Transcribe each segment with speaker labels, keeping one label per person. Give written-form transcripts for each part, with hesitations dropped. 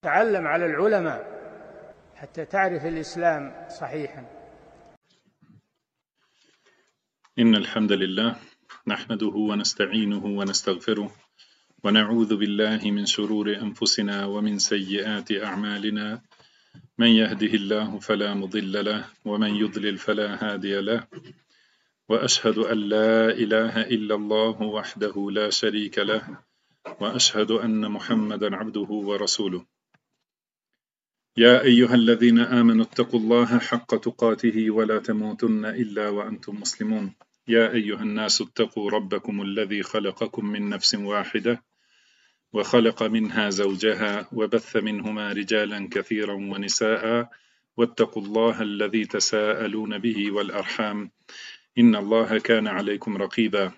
Speaker 1: تعلم على العلماء حتى تعرف الإسلام صحيحا.
Speaker 2: إن الحمد لله نحمده ونستعينه ونستغفره ونعوذ بالله من شرور أنفسنا ومن سيئات أعمالنا، من يهده الله فلا مضل له ومن يضلل فلا هادي له، وأشهد أن لا إله إلا الله وحده لا شريك له، وأشهد أن محمدا عبده ورسوله. يا أيها الذين آمنوا اتقوا الله حق تقاته ولا تموتن إلا وأنتم مسلمون. يا أيها الناس اتقوا ربكم الذي خلقكم من نفس واحدة وخلق منها زوجها وبث منهما رجالا كثيرا ونساء، واتقوا الله الذي تساءلون به والأرحام إن الله كان عليكم رقيبا.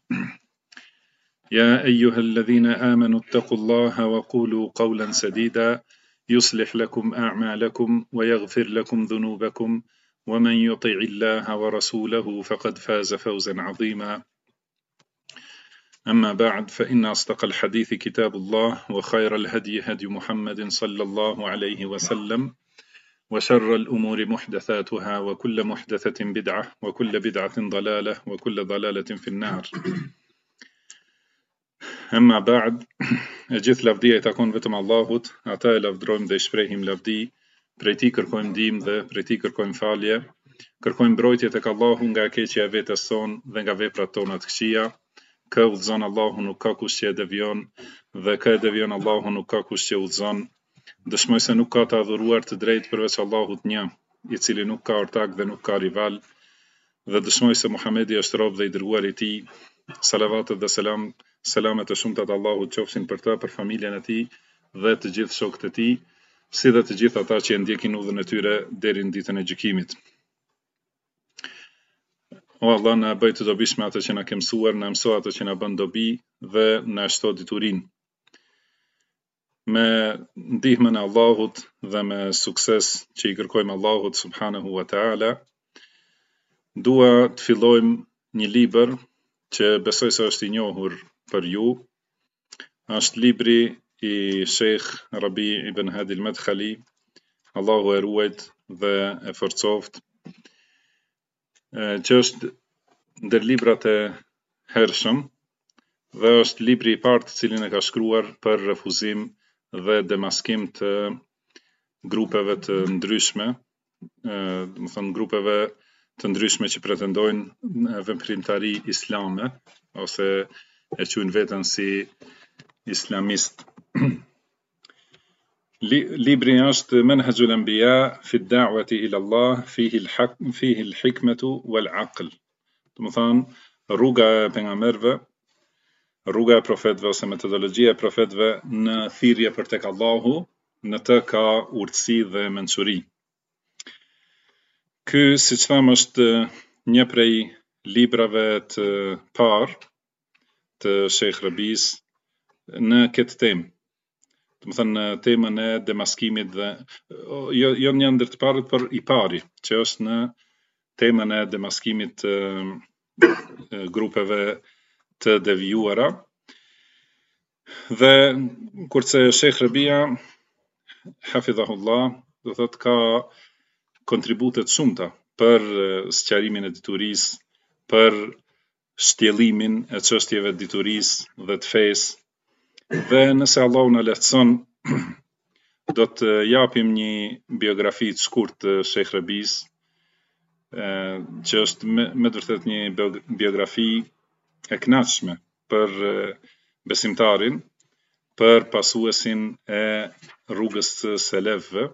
Speaker 2: يا أيها الذين آمنوا اتقوا الله وقولوا قولا سديدا يصلح لكم أعمالكم ويغفر لكم ذنوبكم، ومن يطع الله ورسوله فقد فاز فوزا عظيما. أما بعد، فإن أصدق الحديث كتاب الله، وخير الهدي هدي محمد صلى الله عليه وسلم، وشر الأمور محدثاتها، وكل محدثة بدعة، وكل بدعة ضلالة، وكل ضلالة في النار. أما بعد, gjithë lavdia I takon vetëm Allahut, ata e lavdrojmë dhe I shprehim lavdi, prej Tij kërkojmë ndihmë dhe prej Tij kërkojmë falje, kërkojmë mbrojtje tek Allahu nga keqja e vetes son dhe nga veprat tona të këqija. Kë udhëzon Allahu nuk ka kush që e devion, dhe kë e devion Allahu nuk ka kush që udhëzon. Dëshmoj se nuk ka të adhuruar të drejtë përveç Allahut një, I cili nuk ka ortak dhe nuk ka rival, dhe dëshmoj se Muhamedi është rob dhe I dërguar I Tij. Salavatet dhe selamet e shumta të Allahut qofshin për ta, për familjen e tij dhe të gjithë shokët e tij, si dhe të gjithë ata që e ndjekin udhën e tyre deri në ditën e gjykimit. O Allah, na bëj të dobishme atë që na ke mësuar, na mëso atë që na bën dobi dhe na shto diturinë. Me ndihmën e Allahut dhe me sukses që I kërkojmë Allahut subhanahu wa taala, dua të fillojmë një libër që besoj se është I njohur për ju. Është libri I Sheikh Rabi ibn Hadi al-Madkhali, Allahu e ruajt dhe e forcoft, që është ndër librat e hershëm dhe është libri I parë të cilin e ka shkruar për refuzim dhe demaskim të grupeve të ndryshme, do të thënë grupeve të ndryshme që pretendojnë veprimtari islame ose e quajnë veten si islamist. Libri është Manhajul Anbiya fi ad-da'wati ila Allah fihi al-hikmatu wal-aql. Do të thonë rruga e pejgamberëve, rruga e profetëve ose metodologjia e profetëve në thirrje për tek Allahu, në të ka urtësi dhe mençuri. Ky, siç thamë, është një prej librave të parë të Sheikh Rabis në këtë temë. Do të thënë në temën e demaskimit dhe jo një ndër të parët, por I pari, që është në temën e demaskimit të grupeve të devijuara. Dhe kurse Sheikh Rabia hafidhahullah do thotë ka kontribute të shumta për sqarimin e diturisë, për shtjellimin e çështjeve të diturisë dhe të fesë. Dhe nëse Allahu na lehtëson, do të japim një biografi të shkurtë të Sheikh Rabis, që është me vërtet një biografi e kënaqshme për besimtarin, për pasuesin e rrugës së selefëve,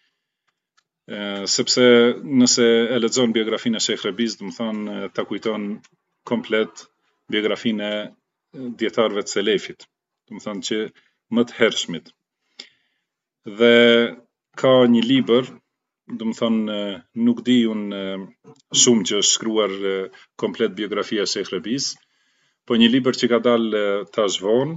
Speaker 2: sepse nëse e lexon biografinë e Sheikh Rabis, do të thonë ta kujton komplet biografinë e dietarëve të selefit, do të thonë që më të hershmit. Dhe ka një libër, do të thonë nuk di unë shumë që është shkruar komplet biografia e Sheikh Rabis, po një libër që ka dalë tash vonë,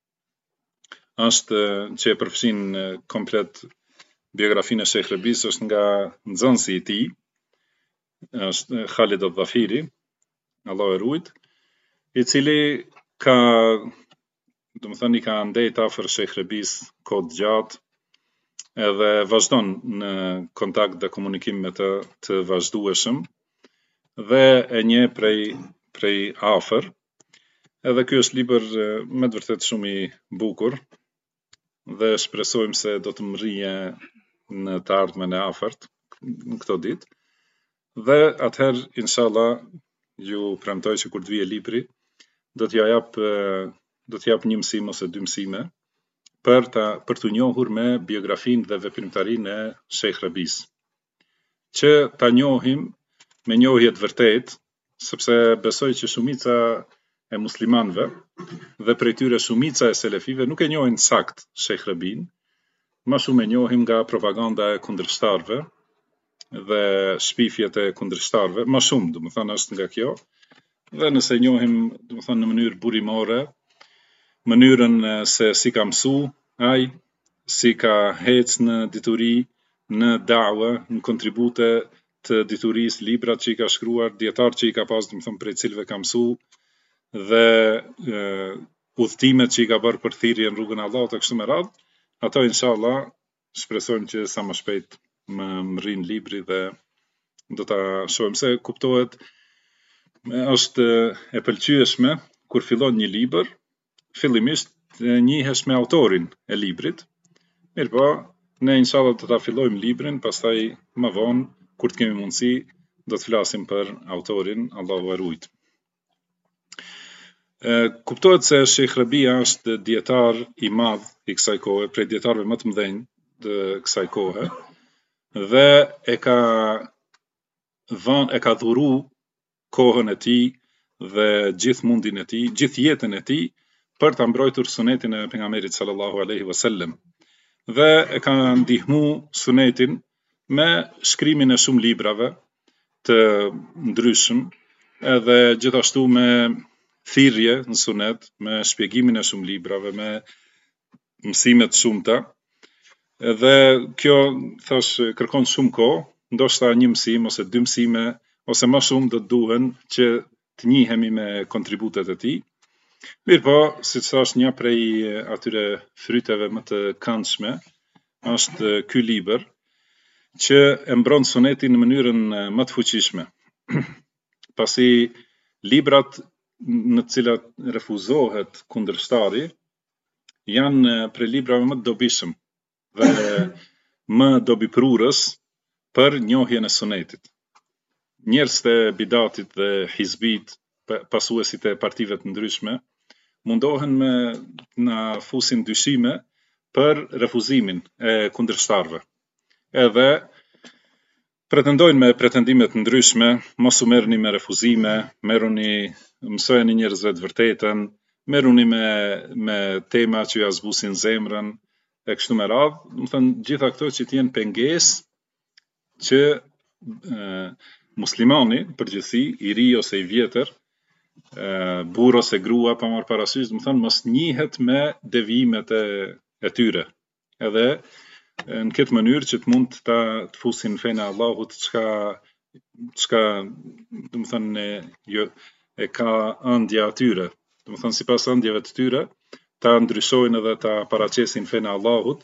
Speaker 2: është që e përfshin komplet biografinë e Sheikh Rabis, është nga nxënësi I tij, është Khalid al-Dhafiri, Allah e ruajt, I cili ka, do të thënë I ka ndejt afër Sheikh Rabis kohë të gjatë, edhe vazhdon në kontakt dhe komunikim me të vazhdueshëm dhe e njeh prej afër. Edhe ky është libër me të vërtetë shumë i bukur dhe shpresojmë se do të mrije në të ardhmen e afërt në këto ditë. Dhe atëherë inshallah ju premtoj që kur të vijë libri do t'ja jap një mësim ose dy mësime për të njohur me biografinë dhe veprimtarinë e Sheikh Rabis, që ta njohim me njohje të vërtetë, sepse besoj që shumica e muslimanëve dhe prej tyre shumica e selefive nuk e njohin sakt Sheikh Rabin, më shumë e njohim nga propaganda e kundërshtarëve dhe shpifjet e kundërshtarëve, më shumë, domethënë është nga kjo. Dhe nëse njohim, domethënë në mënyrë burimore, mënyrën se si ka mësu ai, si ka hec në dituri, në dawa, në kontribute të diturisë, librat që i ka shkruar, dietar që i ka pas, domethënë prej cilëve ka mësu, dhe udhëtimet që i ka bërë për thirrje në rrugën e Allahut e kështu me radhë, ato inshallah shpresojmë që sa më shpejt më rrin libri dhe do ta shohim se kuptohet, është e pëlqyeshme kur fillon një libër, fillimisht njihesh me autorin e librit. Mirpo, ne inshallah do ta fillojmë librin, pastaj më vonë kur të kemi mundësi do të flasim për autorin, Allahu e ruajt. Kuptohet se Sheikh Rabia është dietar i madh i kësaj kohe, prej dietarëve më të mëdhenj të kësaj kohe, dhe e ka dhuru kohën e tij dhe gjithë mundin e tij, gjithë jetën e tij për ta mbrojtur sunetin e pejgamberit sallallahu alaihi wasallam. Dhe e ka ndihmu sunetin me shkrimin e shumë librave të ndryshëm, edhe gjithashtu me thirrje në sunet, me shpjegimin e shumë librave, me mësime të shumta. Edhe kjo thash kërkon shumë kohë, ndoshta një mësim ose dy mësime ose më shumë do të duhen që të njihemi me kontributet e tij. Mirpo, siç thash, një prej atyre fryteve më të këndshme është ky libër që e mbron sunetin në mënyrën më të fuqishme. Pasi librat në të cilat refuzohet kundërshtari janë prej librave më të dobishëm dhe më dobiprurës për njohjen e sunetit. Njerëz të bidatit dhe hizbit, pasuesit e partive të ndryshme, mundohen me na fusin dyshime për refuzimin e kundërshtarëve. Edhe pretendojnë me pretendime të ndryshme, mos u merrni me refuzime, mësojeni njerëzve të vërtetën, merruni me tema që ja zbusin zemrën e kështu me radhë, domethënë gjitha këto që të jenë pengesë që muslimani përgjithësi, i ri ose i vjetër, burr ose grua, pa marrë parasysh, domethënë mos njihet me devijimet e tyre. Edhe në këtë mënyrë që të mund të fusin fenë e Allahut çka domethënë e ka ëndja atyre. Domethënë sipas ëndjeve të tyre, ta ndryshojnë edhe ta paraqesin fenë e Allahut,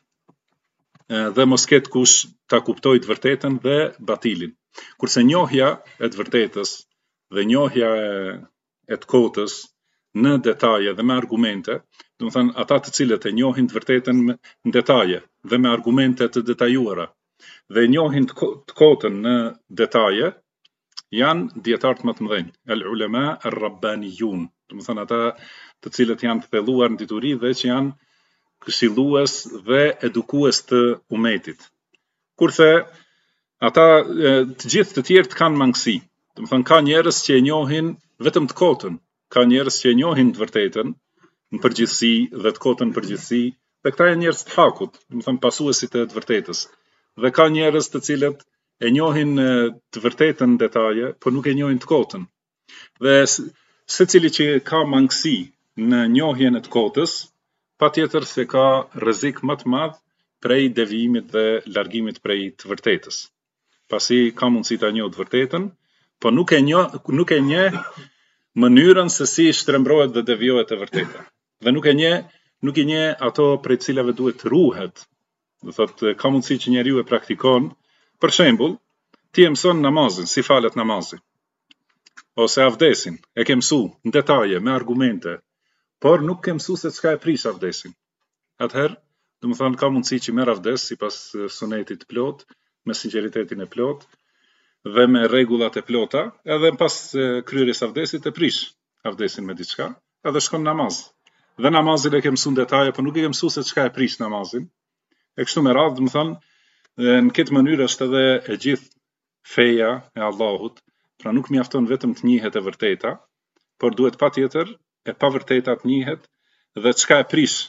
Speaker 2: dhe mos ketë kush ta kuptojë të vërtetën dhe batilin. Kurse njohja e të vërtetës dhe njohja e të kotës në detaje dhe me argumente, domethënë ata të cilët e njohin të vërtetën në detaje dhe me argumente të detajuara dhe njohin të kotën në detaje, janë dietarët më të mëdhenj, el ulema ar-rabbaniyun, domethënë ata të cilët janë të thelluar në dituri dhe që janë këshillues dhe edukues të umetit. Kurse ata të gjithë të tjerë kanë mangësi. Domethënë ka njerëz që e njohin vetëm të kotën, ka njerëz që e njohin të vërtetën në përgjithësi dhe të kotën në përgjithësi, dhe këta janë njerëz të hakut, domethënë pasuesit e të vërtetës. Dhe ka njerëz të cilët e njohin të vërtetën në detaje, por nuk e njohin të kotën. Dhe secili që ka mangësi në njohjen e të kotës, patjetër se ka rrezik më të madh prej devijimit dhe largimit prej të vërtetës. Pasi ka mundësi ta njohë të vërtetën, por nuk e njeh mënyrën se si shtrembrohet dhe devijohet e vërteta. Dhe nuk i njeh ato prej cilave duhet ruhet Do thotë ka mundësi që njeriu e praktikon. Për shembull, ti e mëson namazin, si falet namazi, ose avdesin, e ke mësu në detaje, me argumente, por nuk ke mësu se çka e prish avdesin. Atëherë, do të thonë ka mundësi që merr avdes sipas sunetit plot, me sinqeritetin e plot dhe me rregullat e plota, edhe pas kryerjes avdesit e prish avdesin me diçka, edhe shkon namaz. Dhe namazin e ke mësu në detaje, por nuk e ke mësu se çka e prish namazin. E kështu me radhë, do të thonë, në këtë mënyrë është edhe e gjithë feja e Allahut, pra nuk mjafton vetëm të njihet e vërteta, por duhet patjetër e pavërteta të njihet dhe çka e prish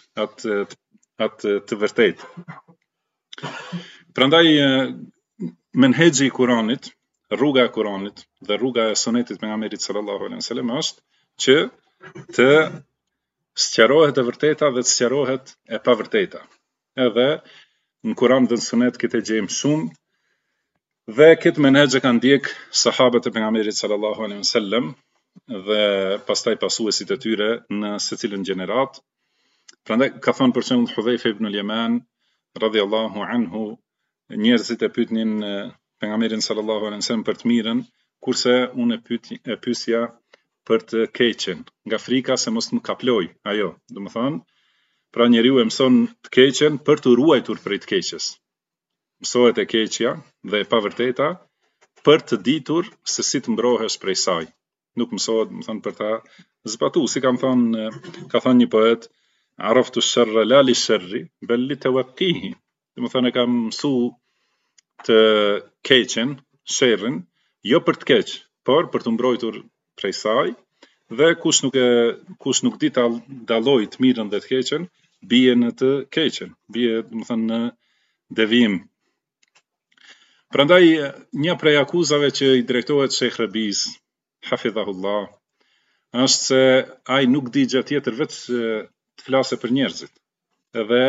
Speaker 2: atë të vërtetë. Prandaj menhexhi i Kuranit, rruga e Kuranit dhe rruga e sunetit pejgamberit sallallahu alaihi wasallam është që të sqarohet e vërteta dhe të sqarohet e pavërteta. Edhe në Kuran dhe në sunet këtë gjejmë shumë, dhe këtë menhexh e kanë ndjek sahabët e pejgamberit sallallahu alaihi wasallam dhe pastaj pasuesit e tyre në secilën gjenerat. Prandaj ka thënë për shembull Hudhaifa ibn al-Yaman radhiyallahu anhu, njerëzit e pyetnin pejgamberin sallallahu alaihi wasallam për të mirën, kurse unë e pyesja për të keqen, nga frika se mos më kaploj ajo. Do të thonë, pra njeriu e mëson të keqen për të ruajtur prej të keqes. Mësohet e keqja dhe e pavërteta për të ditur se si të mbrohesh prej saj. Nuk mësohet, më thënë, për ta zbatu, si ka thënë një poet, araftu sharra la li sharri, bel li tawaqqihi. Do të thonë, e kam mësu të keqen, sherrin, jo për të keq, por për të mbrojtur prej saj, dhe kush nuk di ta dalloj të mirën dhe të keqen, bie në të keqen, bie, do të thënë, në devijim. Prandaj një prej akuzave që i drejtohet Sheikh Rabiz, hafidhahullah, është se ai nuk di gjë tjetër veç të flasë për njerëzit. Edhe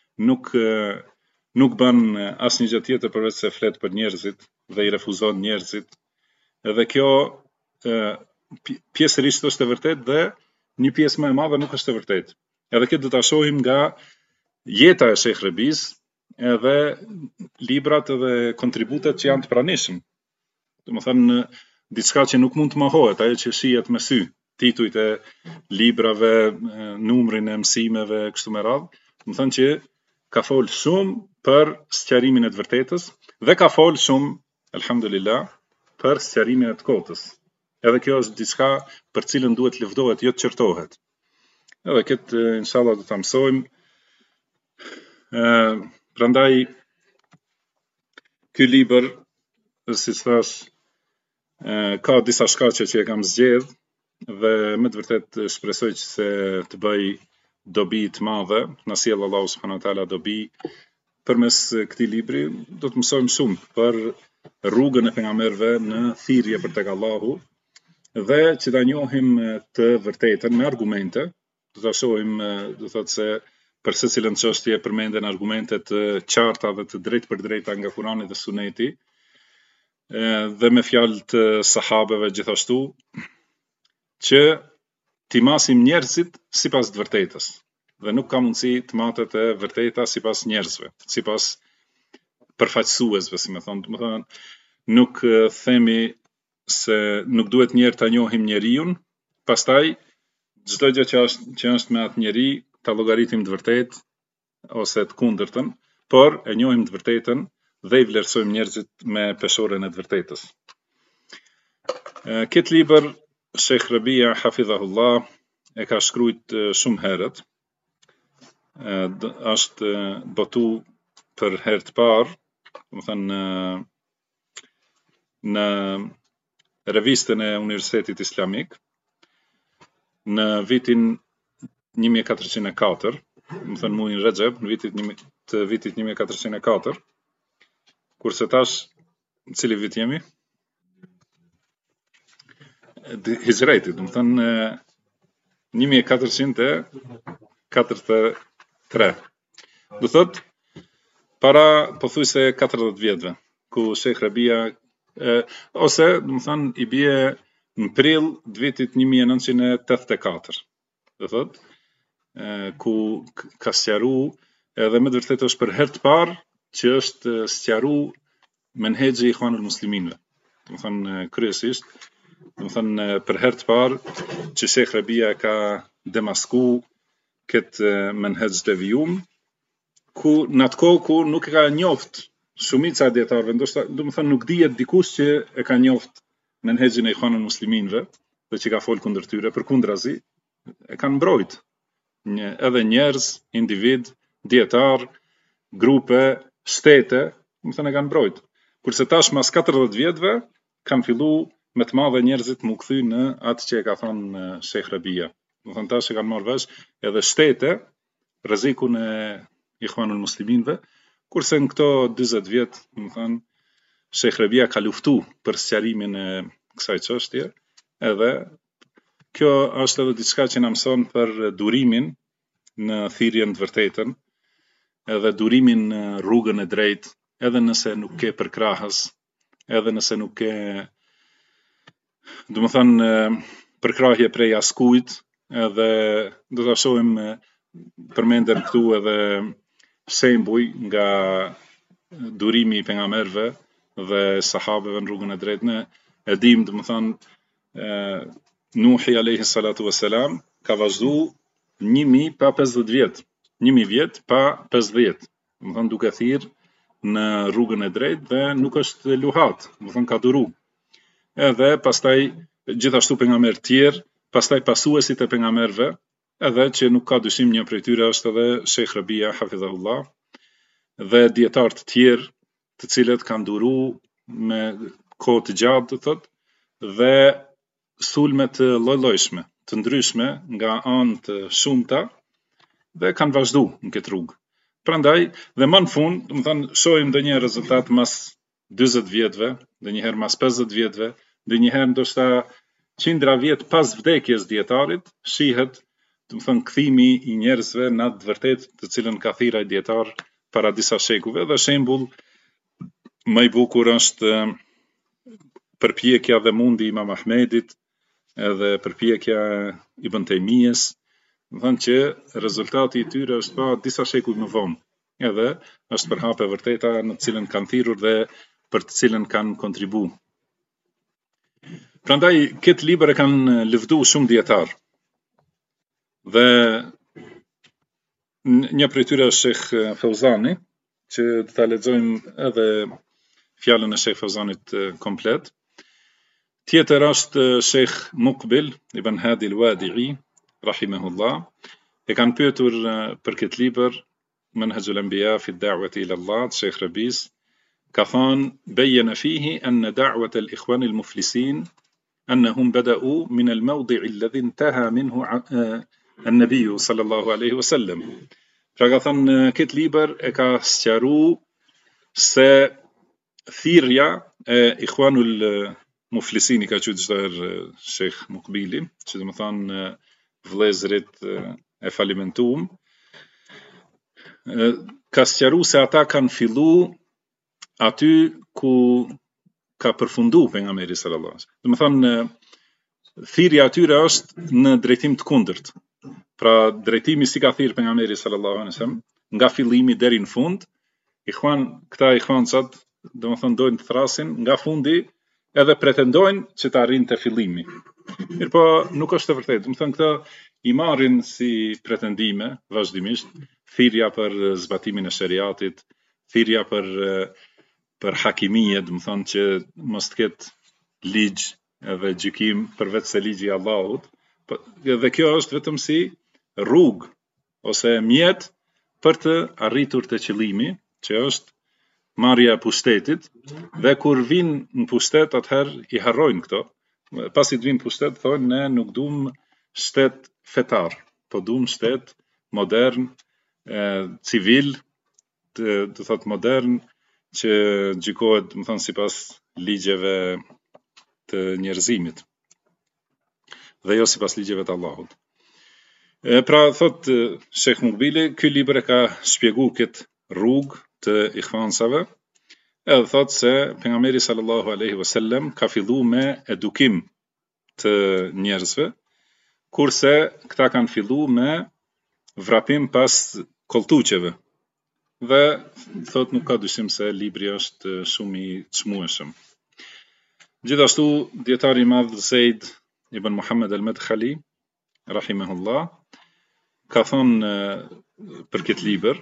Speaker 2: nuk bën asnjë gjë tjetër përveç se flet për njerëzit dhe i refuzon njerëzit. Edhe kjo pjesërisht është e vërtetë dhe një pjesë më e madhe nuk është e vërtetë. Edhe këtë do ta shohim nga jeta e Sheikh Rabiz, edhe librat edhe kontributet që janë të pranishëm. Do të thënë, diçka që nuk mund të mohohet, ajo që shihet me sy, titujt e librave, numrin e mësimeve, kështu me radhë. Do të thënë që ka folë shumë për sqarimin e të vërtetës dhe ka folë shumë, alhamdulillah, për sqarimin e të kotës. Edhe kjo është diçka për cilën duhet lëvdohet, jo të qërtohet. Edhe këtë inshallah do ta mësojmë. Prandaj ky libër, si thash, ka disa shkaqe që e kam zgjedh dhe me të vërtet shpresoj që se të bëj dobi të madhe, na sjell Allahu subhanahu wa taala dobi përmes këtij libri. Do të mësojmë shumë për rrugën e pejgamberëve në thirrje për tek Allahu dhe që ta njohim të vërtetën me argumente. Do ta shohim, do thotë se për secilën çështje përmenden argumente të qarta dhe të drejtë për drejta nga Kurani dhe Suneti, dhe me fjalë të sahabeve gjithashtu, që t'i masim njerëzit sipas të vërtetës, dhe nuk ka mundësi të matet e vërteta sipas njerëzve, sipas përfaqësuesve, si më thonë, nuk themi se nuk duhet njerë ta njohim njeriun, pastaj çdo gjë që është me atë njeri ta llogaritim të vërtetë ose të kundërtën, por e njohim të vërtetën dhe i vlerësojmë njerëzit me peshorën e të vërtetës. Këtë libër Sheikh Rabia hafidhahullah e ka shkruajt shumë herët. Është botu për herë të parë, do të thënë në revistën e Universitetit Islamik në vitin 1404, më thënë muajin Rexhep, në vitit 1404, kurse tash në cili vit jemi? Hijreti, do të thënë 1443. Do thotë para pothuajse 40 vjetëve, ku Sheikh Rabia ose do të thënë i bie në prill të vitit 1984. Do thotë ku ka sqaruar edhe me të vërtetë është për herë të parë që është sqaru menhexhi i Ikhwanul Musliminëve. Do të thënë kryesisht, do të thënë për herë të parë që Sheikh Rabia ka demasku këtë menhexh devijum, ku në atë kohë ku nuk e ka njoft shumica e dietarëve, ndoshta do të thënë nuk dihet dikush që e ka njoft menhexhin e Ikhwanul Musliminëve dhe që ka folë kundër tyre, përkundrazi e kanë mbrojt edhe njerëz, individ, dietar, grupe, shtete, do të thënë e kanë mbrojt. Kurse tash mas 40 vjetëve kanë fillu me të madhe njerëzit më kthy në atë që e ka thënë Sheikh Rabia. Do të thënë tash e kanë marrë vesh edhe shtete rrezikun e Ikhwanul Musliminëve, kurse në këto 40 vjet, do të thënë Sheikh Rabia ka luftu për sqarimin e kësaj çështje, edhe kjo është edhe diçka që na mëson për durimin në thirrjen të vërtetën, edhe durimin në rrugën e drejtë, edhe nëse nuk ke përkrahës, edhe nëse nuk ke, do të thënë, përkrahje prej askujt, edhe do ta shohim përmenden këtu edhe shembuj nga durimi i pejgamberëve dhe sahabeve në rrugën e drejtë. Ne e dim, do të thënë, Nuhi alayhi salatu wassalam ka vazhdu 1000 pa 50 vjet, 1000 vjet pa 50, do të thënë duke thirr në rrugën e drejtë dhe nuk është luhat, do të thënë ka duru. Edhe pastaj gjithashtu pejgamberë tjerë, pastaj pasuesit e pejgamberëve, edhe që nuk ka dyshim një prej tyre është edhe Sheikh Rabia hafidhahullah, dhe dietar të tjerë, të cilët kanë duru me kohë të gjatë, do thotë, dhe sulme të lloj-llojshme, të ndryshme nga anë të shumta, dhe kanë vazhdu në këtë rrugë. Prandaj, dhe më në fund, do të thënë, shohim ndonjë rezultat mas 40 vjetëve, ndonjëherë mas 50 vjetëve, ndonjëherë ndoshta 100 vjet pas vdekjes dietarit, shihet, do të thënë, kthimi i njerëzve në atë vërtet të cilën ka thirrë ai dietar para disa shekujve, dhe shembull më i bukur është përpjekja dhe mundi i Imam Ahmedit, edhe përpjekja Ibn Taymijes, do thënë që rezultati i tyre është pa disa shekuj më vonë, edhe është për hap e vërteta në të cilën kanë thirrur dhe për të cilën kanë kontribu. Prandaj këtë libër e kanë lëvdu shumë dietar. Dhe një prej tyre është Sheikh Fauzani, që do ta lexojmë edhe fjalën e Sheikh Fauzanit komplet. Tjetër është Sheikh Muqbil ibn Hadi al-Wadi'i, rahimahullah, e kanë pyetur për këtë libër Manhajul Anbiya fi ad-da'wati ila Allah, Sheikh Rabis, ka thënë bayyana fihi anna da'wat al-ikhwan al-muflisin annahum bada'u min al-mawdi' alladhi intaha minhu an-nabi sallallahu alaihi wasallam. Pra ka thënë këtë libër e ka sqaru se thirrja e Ikhwanul Muflisin i ka qenë çdo Sheikh Muqbili, që do të thonë vëllezërit e falimentuam, ka sqaru se ata kanë fillu aty ku ka përfundu pejgamberi sallallahu alaihi wasallam. Do të thonë thirrja atyre është në drejtim të kundërt. Pra drejtimi si ka thirrë pejgamberi sallallahu alaihi wasallam, nga fillimi deri në fund, këta ikhwancat, do të thonë dojnë të thrasin nga fundi, edhe pretendojnë që të arrin të fillimi. Mirë po, nuk është të vërtetë. Do të thënë këta i marrin si pretendime vazhdimisht, thirrja për zbatimin e shariatit, thirrja për hakimije, do të thonë që mos të ketë ligj edhe gjykim përveç se ligji i Allahut. Dhe kjo është vetëm si rrugë ose mjet për të arritur të qëllimi, që është marrja e pushtetit, dhe kur vinë në pushtet atëherë i harrojnë këto. Pasi të vinë në pushtet thonë ne nuk duam shtet fetar, po duam shtet modern, civil, të thotë modern, që gjykohet, do të thonë sipas ligjeve të njerëzimit, dhe jo sipas ligjeve të Allahut. Pra thot Sheikh Muqbili, ky libër e ka shpjegu këtë rrugë të ikhwansave, edhe thot se pejgamberi sallallahu alaihi wasallam ka fillu me edukim të njerëzve, kurse këta kanë fillu me vrapim pas koltuqeve, dhe thot nuk ka dyshim se libri është shumë i çmueshëm. Gjithashtu dietari i madh Zeid ibn Muhammad al-Madkhali rahimahullah ka thonë për këtë libër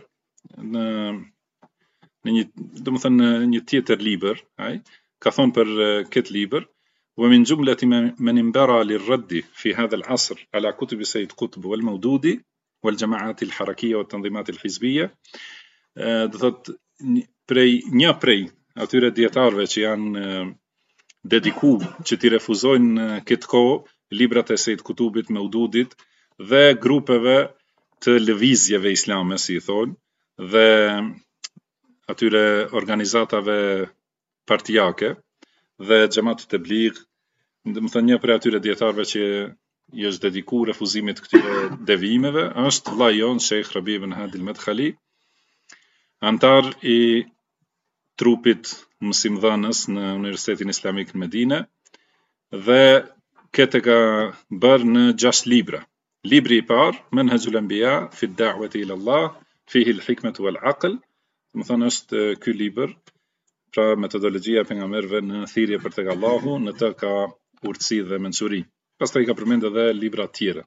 Speaker 2: në një, domethënë një tjetër libër, ai ka thonë për këtë libër: ومن جملة من انبرى للرد في هذا العصر على كتب سيد قطب والمودودي والجماعات الحركية والتنظيمات الحزبية. Do thot një prej atyre dietarëve që janë dedikuar që t'i refuzojnë këtë kohë librat e Sejt Kutubit, Maududit dhe grupeve të lëvizjeve islame, si i thonë, dhe atyre organizatave partijake dhe xhamatit e bligh, domethënë një prej atyre dietarëve që i është dedikuar refuzimit këtyre devijimeve është vllai jon Sheikh Rabi ibn Hadi al-Madkhali, antar i trupit mësimdhënës në Universitetin Islamik në Medinë, dhe këtë ka bërë në 6 libra. Libri i parë, Manhajul Anbiya fi ad-da'wati ila Allah, fihi al-hikmatu wal-aql, domethënë është ky libër, pra metodologjia e pejgamberëve në thirrje për tek Allahu, në të ka urtësi dhe mençuri. Pastaj ka përmend edhe libra të tjera.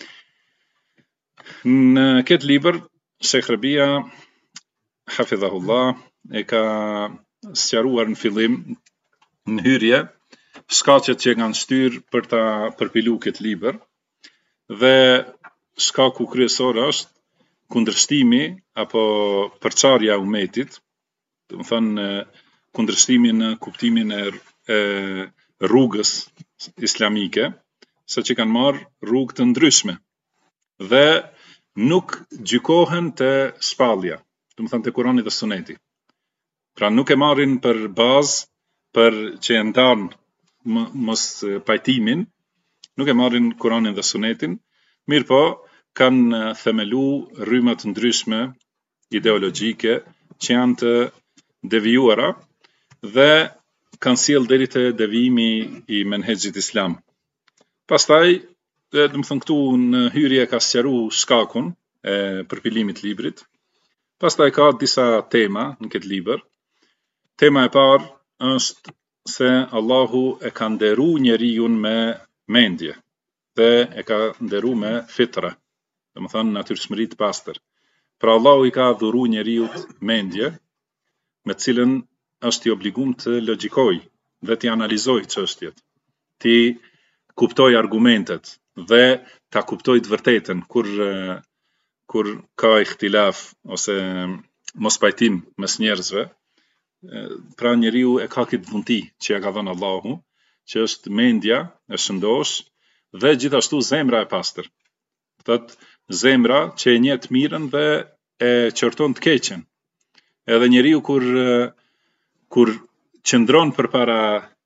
Speaker 2: Në këtë libër Sheikh Rabia hafidhahullah e ka sqaruar në fillim në hyrje shkaqet që kanë shtyr për ta përpilu këtë libër, dhe shkaku kryesor është kundërshtimi apo përçarja e umetit, domethënë kundërshtimi në kuptimin e rrugës islamike, se që kanë marrë rrugë të ndryshme dhe nuk gjykohen të shpallja, domethënë të Kurani dhe Suneti. Pra nuk e marrin për bazë për që e ndan mos pajtimin, nuk e marrin Kuranin dhe Sunetin, mirë po kanë themelu rryma të ndryshme ideologjike që janë të devijuara dhe kanë sjell deri te devijimi i menhexhit islam. Pastaj, domethënë këtu në hyrje ka sqaruar shkakun e përpilimit të librit. Pastaj ka disa tema në këtë libër. Tema e parë është se Allahu e ka nderuar njeriu me mendje dhe e ka nderuar me fitra, domethënë natyrshmëri të pastër. Pra Allahu i ka dhuruar njeriu mendje me të cilën është i obliguar të logjikojë dhe të analizojë çështjet, të kuptoj argumentet dhe ta kuptoj të vërtetën kur ka ikhtilaf ose mos pajtim mes njerëzve. Pra njeriu e ka këtë dhunti që ja ka dhënë Allahu, që është mendja e shëndosh dhe gjithashtu zemra e pastër. Thot zemra që e njeh të mirën dhe e qorton të keqen. Edhe njeriu kur qëndron përpara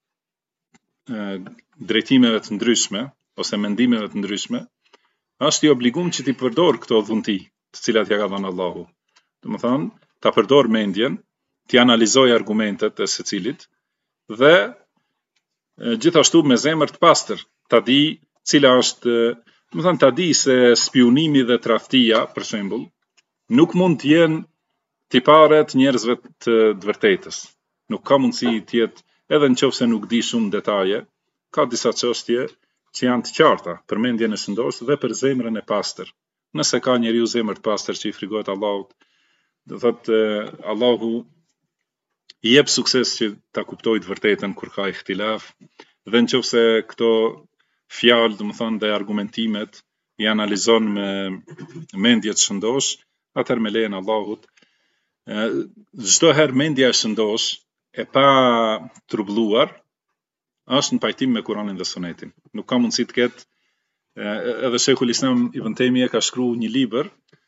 Speaker 2: drejtimeve të ndryshme ose mendimeve të ndryshme, është i obliguar që t'i përdor këto dhunti, të cilat ja ka dhënë Allahu. Domethënë, ta përdor mendjen, t'i analizoj argumentet e secilit dhe gjithashtu me zemër të pastër, ta di cila është, domethënë ta di se spionimi dhe tradhtia, për shembull, nuk mund të jenë tiparet njerëzve të vërtetës. Nuk ka mundësi të jetë, edhe nëse nuk di shumë detaje, ka disa çështje që janë të qarta për mendjen e shëndosh dhe për zemrën e pastër. Nëse ka njeriu zemër të pastër që i frikëgohet Allahut, do thotë Allahu i jep sukses që ta kuptojë të vërtetën kur ka ikhtilaf, dhe nëse këto fjalë, domethënë dhe argumentimet i analizon me mendje të shëndosh, atëherë me lejen e Allahut, çdo herë mendja e shëndosh e pa trubulluar është në pajtim me Kuranin dhe Sunetin. Nuk ka mundësi të ketë, edhe Sheikhul Islam Ibn Taymija ka shkruar një libër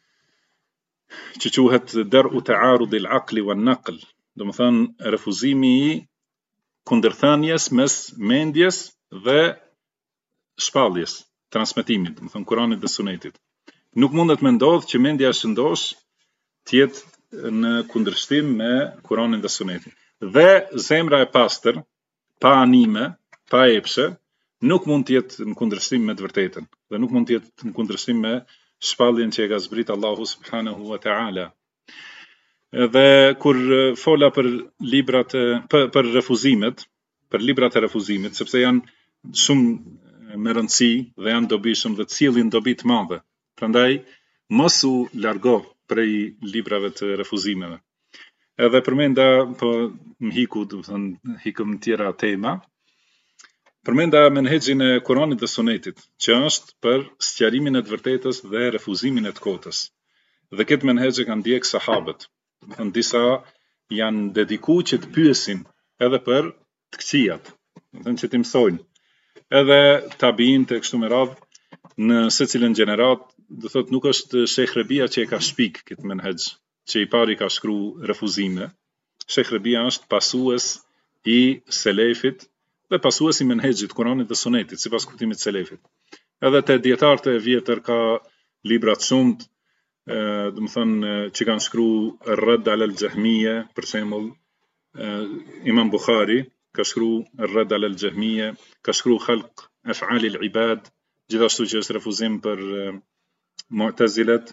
Speaker 2: që quhet Dar'u Ta'arud al-Aqli wan-Naql, domethënë refuzimi i kundërthënies mes mendjes dhe shpalljes, transmetimit, domethënë Kuranit dhe Sunetit. Nuk mundet me ndodhë që mendja e shëndosh të jetë në kundërshtim me Kuranin dhe Sunetin. Dhe zemra e pastër, pa anime, pa epshe, nuk mund të jetë në kundërshtim me të vërtetën, dhe nuk mund të jetë në kundërshtim me shpalljen që e ka zbrit Allahu subhanahu wa ta'ala. Dhe kur fola për librat për refuzimet, për librat e refuzimit, sepse janë shumë me rëndësi dhe janë dobishëm dhe cilin dobi të madhe. Prandaj mos u largo prej librave të refuzimeve. Edhe përmenda, po më hiku, do të thënë, hikëm tjera tema. Përmenda menhexhin e Kuranit dhe Sunetit, që është për sqarimin e të vërtetës dhe refuzimin e të kotës. Dhe këtë menhexhe kanë ndjek sahabët. Në disa janë dediku që të pyesin edhe për të këqijat, që të mësojnë. Edhe tabiin të kështu me radhë, në secilën gjenerat, do thot nuk është Shekh Rebia që e ka shpik këtë menhexh, që i pari ka shkru refuzime. Shekh Rebia është pasues i selefit dhe pasues i menhexhit Kuranit dhe Sunetit, sipas kuptimit të selefit. Edhe te dietarët e vjetër ka libra të shumt, do të thënë që kanë shkru Ar-Radd ala al-Jahmiyya, për shembull, Imam Bukhari ka shkru Ar-Radd ala al-Jahmiyya, ka shkru Khalq Af'al al-Ibad, gjithashtu që është refuzim për Mu'tazilet,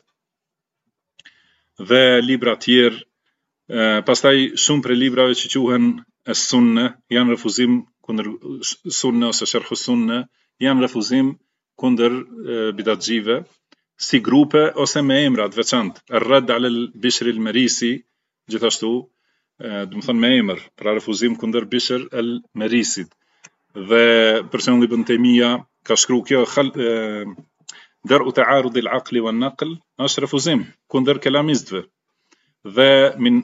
Speaker 2: dhe libra tjerë. Pastaj shumë për librave që quhen as-Sunne janë refuzim kundër Sunne ose Sharh as-Sunne, janë refuzim kundër bidatxive, si grupe ose me emra të veçantë. Ar-Radd ala al-Bishr al-Marisi, gjithashtu, do të thënë me emër, pra refuzim kundër Bishr al-Marisit. Dhe për shembull Ibn Taymija ka shkruar kjo Dar'u ta'arud al-aql wa an-naql, është refuzim kundër kelamistëve. Dhe min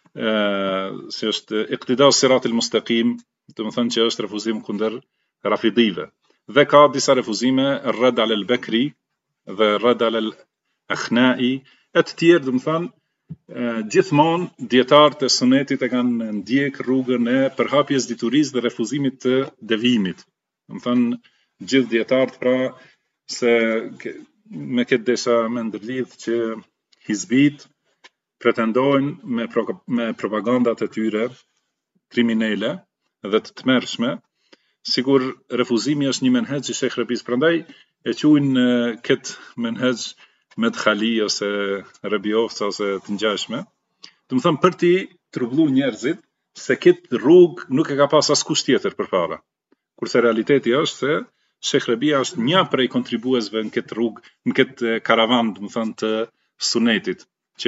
Speaker 2: si është iqtida sirat al-mustaqim, do të thënë që është refuzim kundër rafidive. Dhe ka disa refuzime, Ar-Radd ala al-Bakri dhe Ar-Radd ala al-Akhnai, e të tjerë, do të thënë gjithmonë dietarët e Sunetit e kanë ndjek rrugën e përhapjes diturisë dhe refuzimit të devijimit. Do të thënë gjithë dietarët, pra se me këtë desha me ndërlidh që hizbit pretendojnë me propagandat e tyre kriminele dhe të tmerrshme, sigur refuzimi është një menhexh i Shekh Rebis, prandaj e quajnë këtë menhexh medkhali ose rebiofca ose të ngjashme. Do të thënë për ti trubullu njerëzit se këtë rrugë nuk e ka pas askush tjetër përpara. Kurse realiteti është se Shekh Rebia është një prej kontribuesve në këtë rrugë, në këtë karavan, do të thënë, të Sunetit, që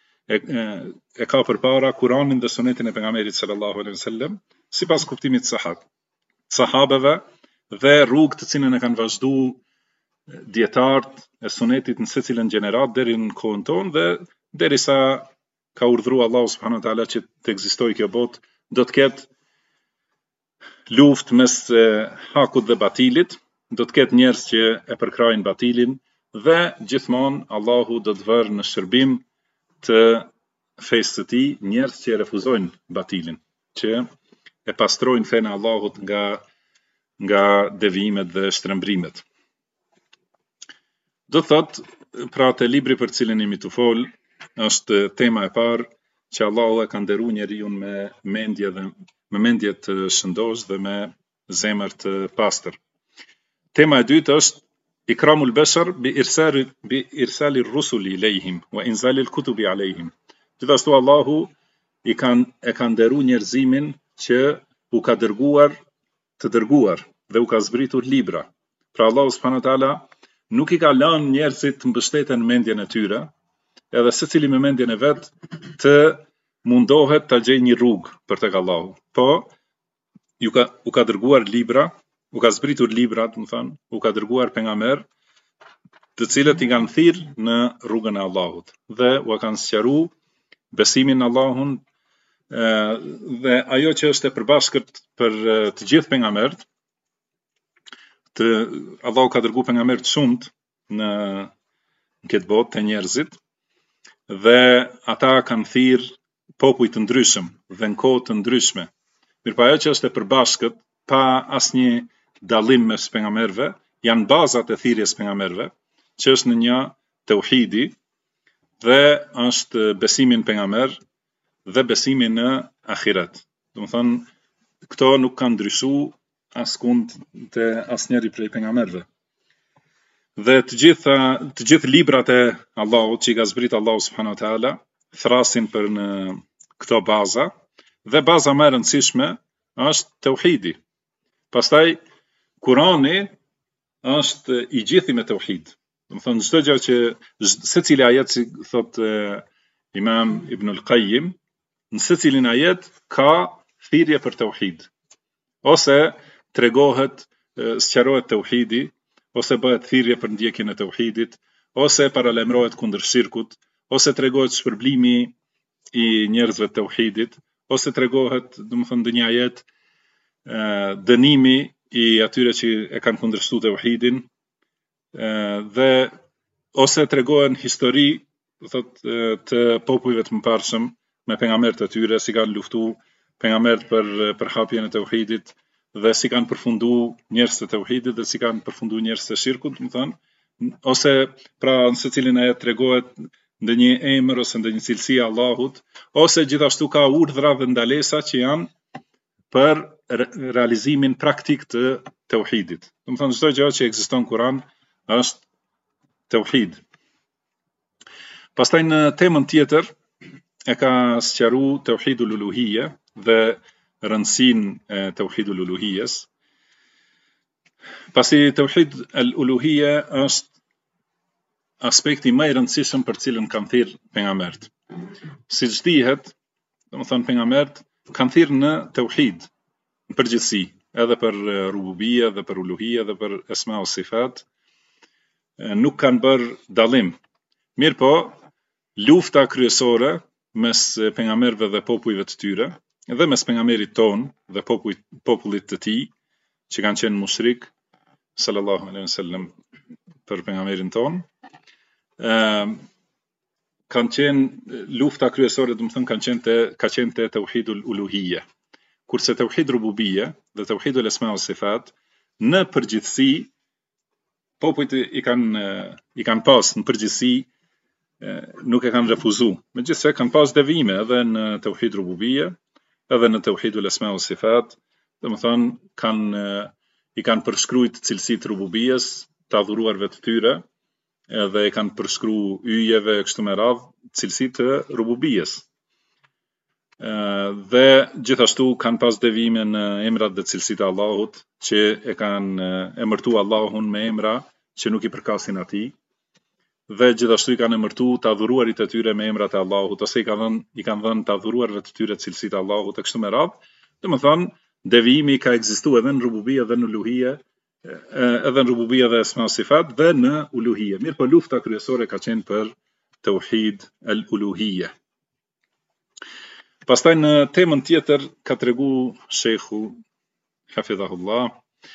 Speaker 2: e ka përpara Kuranin dhe Sunetin e pejgamberit sallallahu alaihi wasallam, sipas kuptimit të sahabeve dhe rrugë të cilën e kanë vazhduar dietarët e Sunetit në secilën gjenerat deri në kohën tonë dhe derisa ka urdhëruar Allahu subhanahu wa taala që të ekzistojë kjo botë, do të ketë luftë mes hakut dhe batilit, do të ketë njerëz që e përkrajnë batilin dhe gjithmonë Allahu do të vërë në shërbim të fesë së tij njerëz që refuzojnë batilin, që e pastrojnë fenë e Allahut nga devijimet dhe shtrembrimet. Do thot, pra te libri për cilin jemi të fol, është tema e parë që Allahu e ka nderuar njeriu me mendje të shëndosh dhe me zemër të pastër. Tema e dytë është ikramul bashar bi irsali rusuli ilejhim wa inzali al-kutubi alejhim. Gjithashtu Allahu e ka nderuar njerëzimin që u ka dërguar të dërguar dhe u ka zbritur libra. Pra Allahu subhanahu wa taala nuk i ka lënë njerëzit të mbështeten mendjen e tyre, edhe secili me mendjen e vet të mundohet ta gjejë një rrugë për tek Allahu. Po u ka dërguar libra, u ka zbritur libra, do të thënë, u ka dërguar pejgamber, të cilët i kanë thirrë në rrugën e Allahut dhe u kanë sqaruar besimin në Allahun, dhe ajo që është e përbashkët për të gjithë pejgamberët, Allahu ka dërguar pejgamber të shumt në këtë botë të njerëzit dhe ata kanë thirrë popuj të ndryshëm dhe në kohë të ndryshme. Mirëpo ajo që është e përbashkët pa asnjë dallim mes pejgamberëve janë bazat e thirrjes pejgamberëve, që është në një tauhidi dhe është besimi në pejgamber dhe besimi në ahiret. Do të thonë këto nuk kanë ndryshuar askund te asnjëri prej pejgamberëve. Dhe të gjithë librat e Allahut që i ka zbrit Allahu subhanahu wa taala thrasin për në këto baza, dhe baza më e rëndësishme është tauhidi. Pastaj Kurani është i gjithë me tauhid. Do të thonë çdo gjë që secili ajet si thot Imam Ibn al-Qayyim, në secilin ajet ka thirrje për tauhid. Ose tregohet, sqarohet tauhidi, ose bëhet thirrje për ndjekjen e tauhidit, ose paralajmërohet kundër shirkut, ose tregohet shpërblimi i njerëzve të tauhidit, ose tregohet, domethënë ndonjë ajet dënimi i atyre që e kanë kundërshtuar tauhidin, dhe ose tregohen histori, të popujve të mëparshëm me pejgamberët e tyre, si kanë luftuar pejgamberët për hapjen e tauhidit, dhe si kanë përfunduar njerëz të tauhidit dhe si kanë përfunduar njerëz të shirkut, domethënë, ose pra në secilin ajet tregohet ndonjë emër ose ndonjë cilësi e Allahut, ose gjithashtu ka urdhra dhe ndalesa që janë për realizimin praktik të tauhidit. Domethënë çdo gjë që ekziston në Kur'an është tauhid. Pastaj në temën tjetër e ka sqaruar tauhidul uluhiyya dhe rëndësinë e tauhidul uluhiyyes. Pasi tauhid al-uluhiyya është aspekti më i rëndësishëm për cilën kanë thirrë pejgamberët. Siç dihet, domethënë pejgamberët kanë thirrë në tauhid, në përgjithësi, edhe për rububia, edhe për uluhia, edhe për esma o sifat, nuk kanë bërë dallim. Mirë po, lufta kryesore mes pejgamberëve dhe popujve të tyre, edhe mes pejgamberit ton dhe popullit të tij, që kanë qenë mushrik, sallallahu alaihi wasallam, për pejgamberin ton, kanë qenë lufta kryesore, domethënë ka qenë te tauhidul uluhiyya. Kurse tauhid rububiyya dhe tauhidul esma o sifat, në përgjithësi popujt i kanë pas në përgjithësi, nuk e kanë refuzuar. Megjithse kanë pas devijime edhe në tauhid rububiyya, edhe në tauhidul esma o sifat, domethënë i kanë përshkruajt cilësitë rububiyes të adhuruarve të tyre, edhe i kanë përshkruar yjeve kështu me radhë cilësitë të rububiyes. Dhe gjithashtu kanë pas devijime në emrat dhe cilësitë e Allahut, që e kanë emërtuar Allahun me emra që nuk i përkasin atij, dhe gjithashtu i kanë emërtuar të adhuruarit e tyre me emrat e Allahut, ose i kanë dhënë të adhuruarve të tyre cilësitë e Allahut e kështu me radhë. Domethënë, devijimi ka ekzistuar edhe në rububia dhe në uluhia, edhe në rububia dhe esma sifat dhe në uluhia. Mirë po lufta kryesore ka qenë për tauhid al-uluhiyya. Pastaj në temën tjetër ka tregu shejhu hafidhahullah,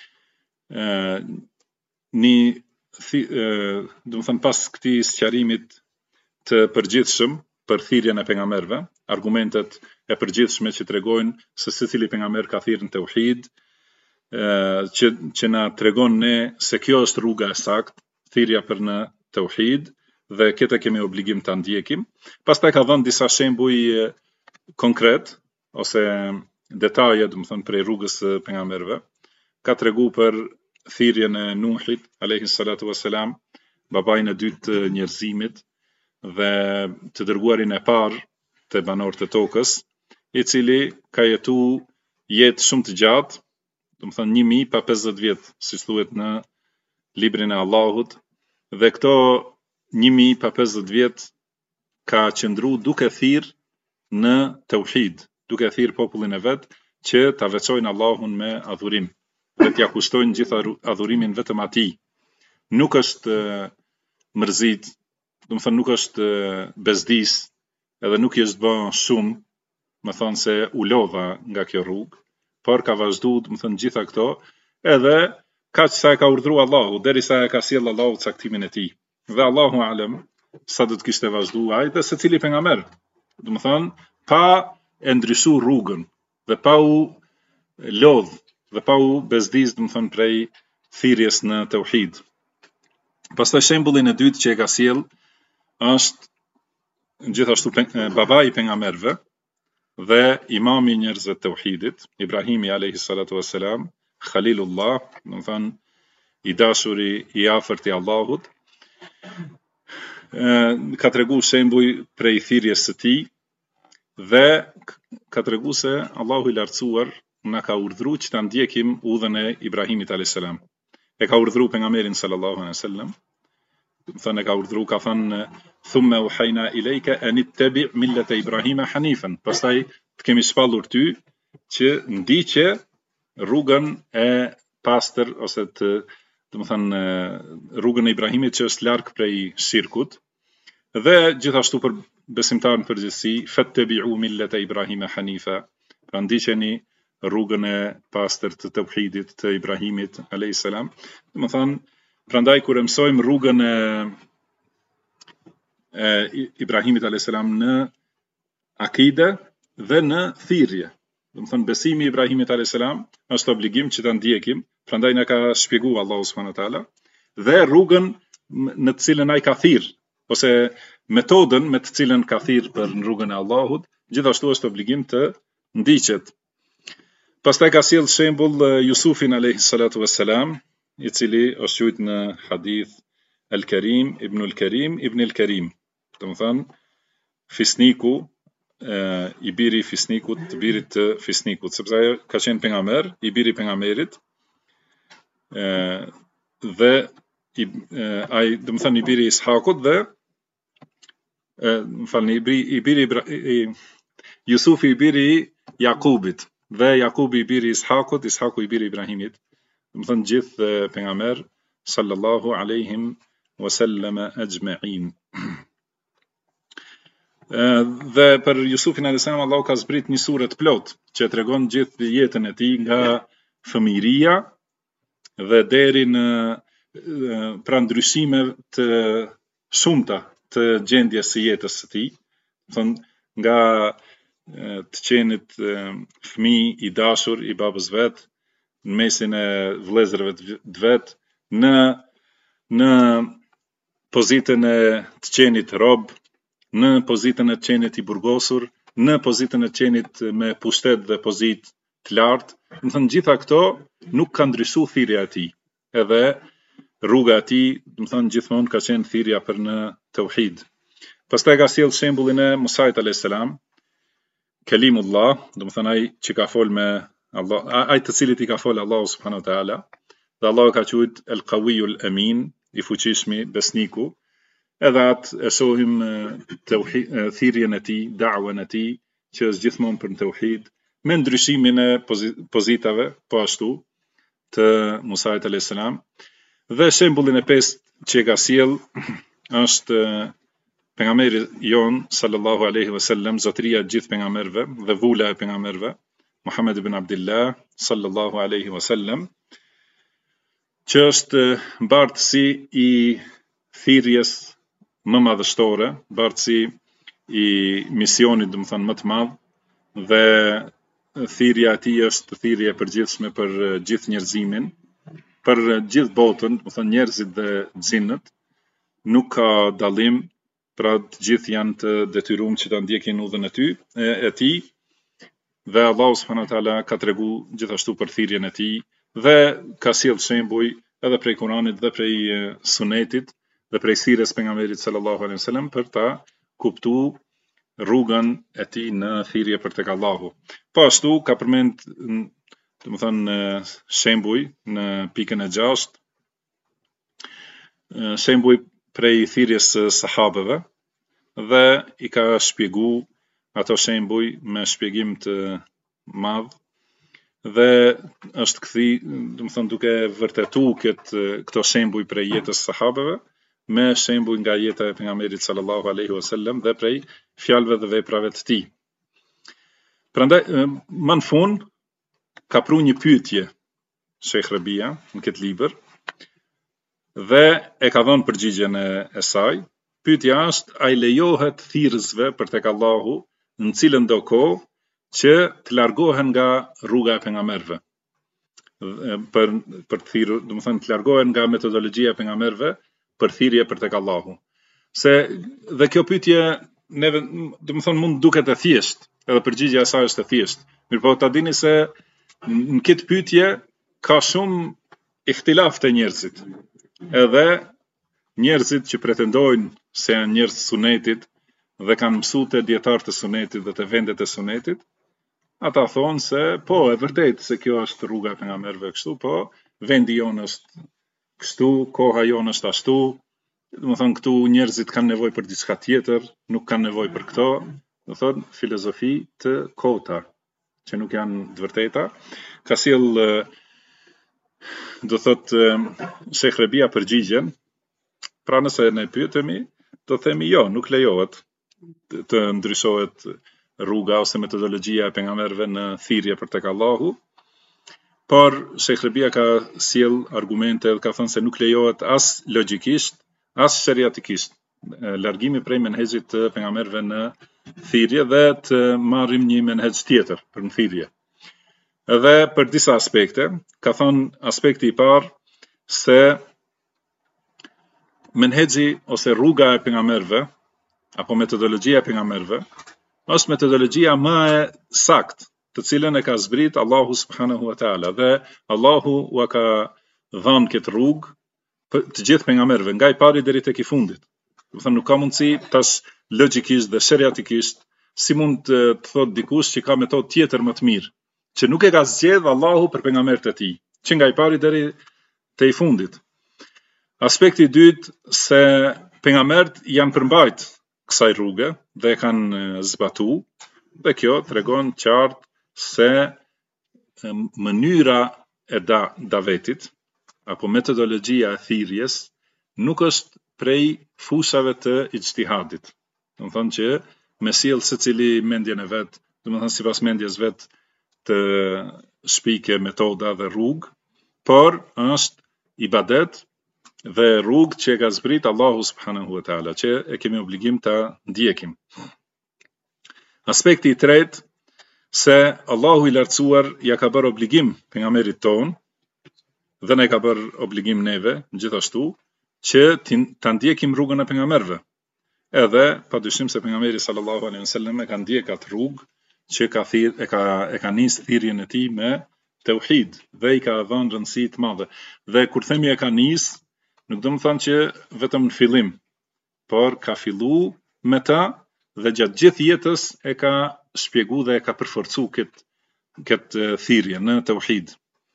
Speaker 2: domethënë pas këtij sqarimit të përgjithshëm për thirrjen e pejgamberëve, argumentet e përgjithshme që tregojnë se secili pejgamber ka thirrën tauhid, që na tregon ne se kjo është rruga e saktë, thirrja për në tauhid, dhe këtë kemi obligim ta ndjekim. Pastaj ka dhënë disa shembuj konkret ose detaje, domethënë prej rrugës së pejgamberëve. Ka tregu për thirrjen e Nuhit alayhi salatu wassalam, babain e dytë të njerëzimit dhe të dërguarin e parë të banorët e tokës, i cili ka jetuar jetë shumë të gjatë, domethënë 1050 vjet, siç thuhet në librin e Allahut, dhe këto 1050 vjet ka qëndru duke thirrë në tauhid, duke thirrë popullin e vet që ta veçojnë Allahun me adhurim, dhe t'ja kushtojnë gjithë adhurimin vetëm atij. Nuk është mërzit, domethënë nuk është bezdis, edhe nuk i është bën shumë, më thonë se u lodha nga kjo rrugë, por ka vazhduar, domethënë gjitha këto, edhe kaq sa e ka urdhëruar Allahu, derisa e ka sjell Allahu caktimin e tij. Dhe Allahu alem sa do të kishte vazhduar ai dhe secili pejgamber, domethënë pa e ndryshuar rrugën dhe pa u lodh dhe pa u bezdis, domethënë prej thirrjes në tauhid. Pastaj shembullin e dytë që e ka sjell është gjithashtu babai i pejgamberëve dhe imami i njerëzve të tauhidit, Ibrahimi alayhi salatu wassalam, Khalilullah, domethënë i dashuri i afërt i Allahut, ka tregu shembuj prej thirrjes së tij dhe ka tregu se Allahu i lartësuar na ka urdhëruar që ta ndjekim udhën e Ibrahimit alayhis salam. E ka urdhëruar pejgamberin sallallahu alaihi wasallam, thënë ka urdhëruar, ka thënë thumma uhayna ilayka an ittabi' millata Ibrahima hanifan. Pastaj të kemi shpallur ty që ndiqe rrugën e pastër ose domethënë rrugën e Ibrahimit që është larg prej shirkut, dhe gjithashtu për besimtarën përgjithësi fattabi'u millata Ibrahima hanifa, pra ndiqeni rrugën e pastër të tauhidit të Ibrahimit alayhis salam. Domethënë prandaj kur e mësojmë rrugën e Ibrahimit alayhis salam në akide dhe në thirrje. Domethënë besimi i Ibrahimit alayhis salam është obligim që ta ndjekim, prandaj na ka shpjeguar Allahu subhanahu wa taala, dhe rrugën në të cilën ai ka thirr ose metodën me të cilën ka thirr për në rrugën e Allahut, gjithashtu është obligim të ndiqet. Pastaj ka sjell shembull Jusufin alayhi salatu wassalam, i cili është thujt në hadith Al-Karim ibn al-Karim ibn al-Karim, domethënë fisniku, i biri i fisnikut, të birit të fisnikut, sepse ai ka qenë pejgamber, i biri i pejgamberit, dhe ai domethënë i biri i Ishakut dhe Jusufi i biri i Jakubit dhe Jakubi i biri i Ishakut, Ishaku i biri i Ibrahimit, domethënë gjithë pejgamber sallallahu alaihim wasallam ajma'in. Dhe për Jusufin alayhis salam Allahu ka zbrit një sure të plot që tregon gjithë jetën e tij nga fëmijëria dhe deri në pra ndryshime të shumta të gjendjes së jetës së tij, thon nga të qenit fëmijë i dashur i babës vet, në mesin e vëllezërve të vet, në pozitën e të qenit rob, në pozitën e të qenit i burgosur, në pozitën e të qenit me pushtet dhe pozitë të lartë. Do të thënë gjitha këto nuk ka ndryshuar thirrja e tij. Edhe rruga e tij, do të thënë gjithmonë ka qenë thirrja për në tauhid. Pastaj ka sjell shembullin e Musait alayhis salam, Kalimullah, do të thënë ai që ka fol me Allah, ai të cilit i ka fol Allahu subhanahu wa taala, dhe Allahu ka thujt El-Qawiyul Amin, i fuqishmi, besniku. Edhe atë e shohim thirrjen e tij, da'wan e tij, që është gjithmonë për tauhid, me ndryshimin e pozitave, po ashtu të Musait alayhis salam. Dhe shembullin e pestë që ka sjell është pejgamberi jon sallallahu alaihi wasallam, zotëria e gjithë pejgamberëve dhe vula e pejgamberëve, Muhammed ibn Abdullah sallallahu alaihi wasallam, që është bartësi i thirrjes më madhështore, bartësi i misionit, do të thënë më të madh, dhe thirrja e tij është thirrje e përgjithshme për gjithë njerëzimin, për gjithë botën, do të thënë njerëzit dhe xhinët, nuk ka dallim, pra të gjithë janë të detyruar që ta ndjekin udhën e tij, dhe Allahu subhanahu wa taala ka treguar gjithashtu për thirrjen e tij dhe ka sjell shembuj edhe prej Kuranit dhe prej Sunetit dhe prej sirës pejgamberit sallallahu alaihi wasallam për ta kuptuar rrugën e tij në thirrje për tek Allahu. Po ashtu ka përmend, do të thënë shembuj në pikën e 6, shembuj prej thirrjes së sahabeve, dhe i ka shpjeguar ato shembuj me shpjegim të madh, dhe është kthy, do të thënë duke vërtetuar këto shembuj prej jetës së sahabeve me shembuj nga jeta e pejgamberit sallallahu alaihi wasallam dhe prej fjalëve dhe veprave të tij. Prandaj më në fund ka pru një pyetje Sheikh Rabia në këtë libër dhe e ka dhënë përgjigjen e saj. Pyetja është: a i lejohet thirrësve për tek Allahu në cilën do kohë që të largohen nga rruga e pejgamberëve, për të thirrur, do të thënë të largohen nga metodologjia e pejgamberëve për thirrje për tek Allahu. Se dhe kjo pyetje neve, do të thënë, mund duket e thjeshtë, edhe përgjigjja e saj është e thjeshtë. Mirpo ta dini se në këtë pyetje ka shumë ihtilaf të njerëzit. Edhe njerëzit që pretendojnë se janë njerëz të sunetit dhe kanë mësuar te dietarët e sunetit dhe te vendet e sunetit, ata thonë se po, e vërtet se kjo është rruga e pejgamberëve kështu, po vendi jonë është kështu, koha jonë është ashtu. Domethënë këtu njerëzit kanë nevojë për diçka tjetër, nuk kanë nevojë për këto. Do thonë filozofi të kota që nuk janë të vërteta. Ka sjell do thotë Sheikh Rabia përgjigjen. Pra nëse ne pyetemi, do themi jo, nuk lejohet të ndryshohet rruga ose metodologjia e pejgamberëve në thirrje për tek Allahu. Por Sheikh Rabia ka sjell argumente dhe ka thënë se nuk lejohet as logjikisht, as sheriatikisht largimi prej menhexhit të pejgamberëve në thirrje dhe të marrim një menhexh tjetër për në thirrje. Edhe për disa aspekte, ka thënë aspekti i parë se menhexhi ose rruga e pejgamberëve apo metodologjia e pejgamberëve është metodologjia më e saktë, të cilën e ka zbrit Allahu subhanahu wa taala dhe Allahu u ka dhënë këtë rrugë të gjithë pejgamberëve nga i pari deri tek i fundit. Do thënë nuk ka mundësi tash logjikisht dhe sheriatikisht si mund të thotë dikush që ka metodë tjetër më të mirë, që nuk e ka zgjedh Allahu për pejgamberët e tij, që nga i pari deri te i fundit. Aspekti i dytë se pejgamberët janë përmbajt kësaj rruge dhe kanë zbatuar, dhe kjo tregon qartë se mënyra e davetit apo metodologjia e thirrjes nuk është prej fushave të ijtihadit. Do të thonë që me sjell secili mendjen e vet, do të thonë sipas mendjes vet të shpike metoda dhe rrugë, por është ibadet dhe rrugë që ka zbrit Allahu subhanahu wa taala, që e kemi obligim ta ndjekim. Aspekti i tretë se Allahu i lartësuar ja ka bërë obligim pejgamberit ton dhe ne ka bërë obligim neve gjithashtu që ta ndjekim rrugën e pejgamberëve. Edhe padyshim se pejgamberi sallallahu alaihi wasallam e ka ndjek atë rrugë që e ka nis thirrjen e tij me tauhid dhe i ka dhënë rëndësi të madhe. Dhe kur themi e ka nis, nuk do të thonë që vetëm në fillim, por ka filluar me ta dhe gjatë gjithë jetës e ka shpjeguar dhe e ka përforcuar këtë thirrje në tauhid.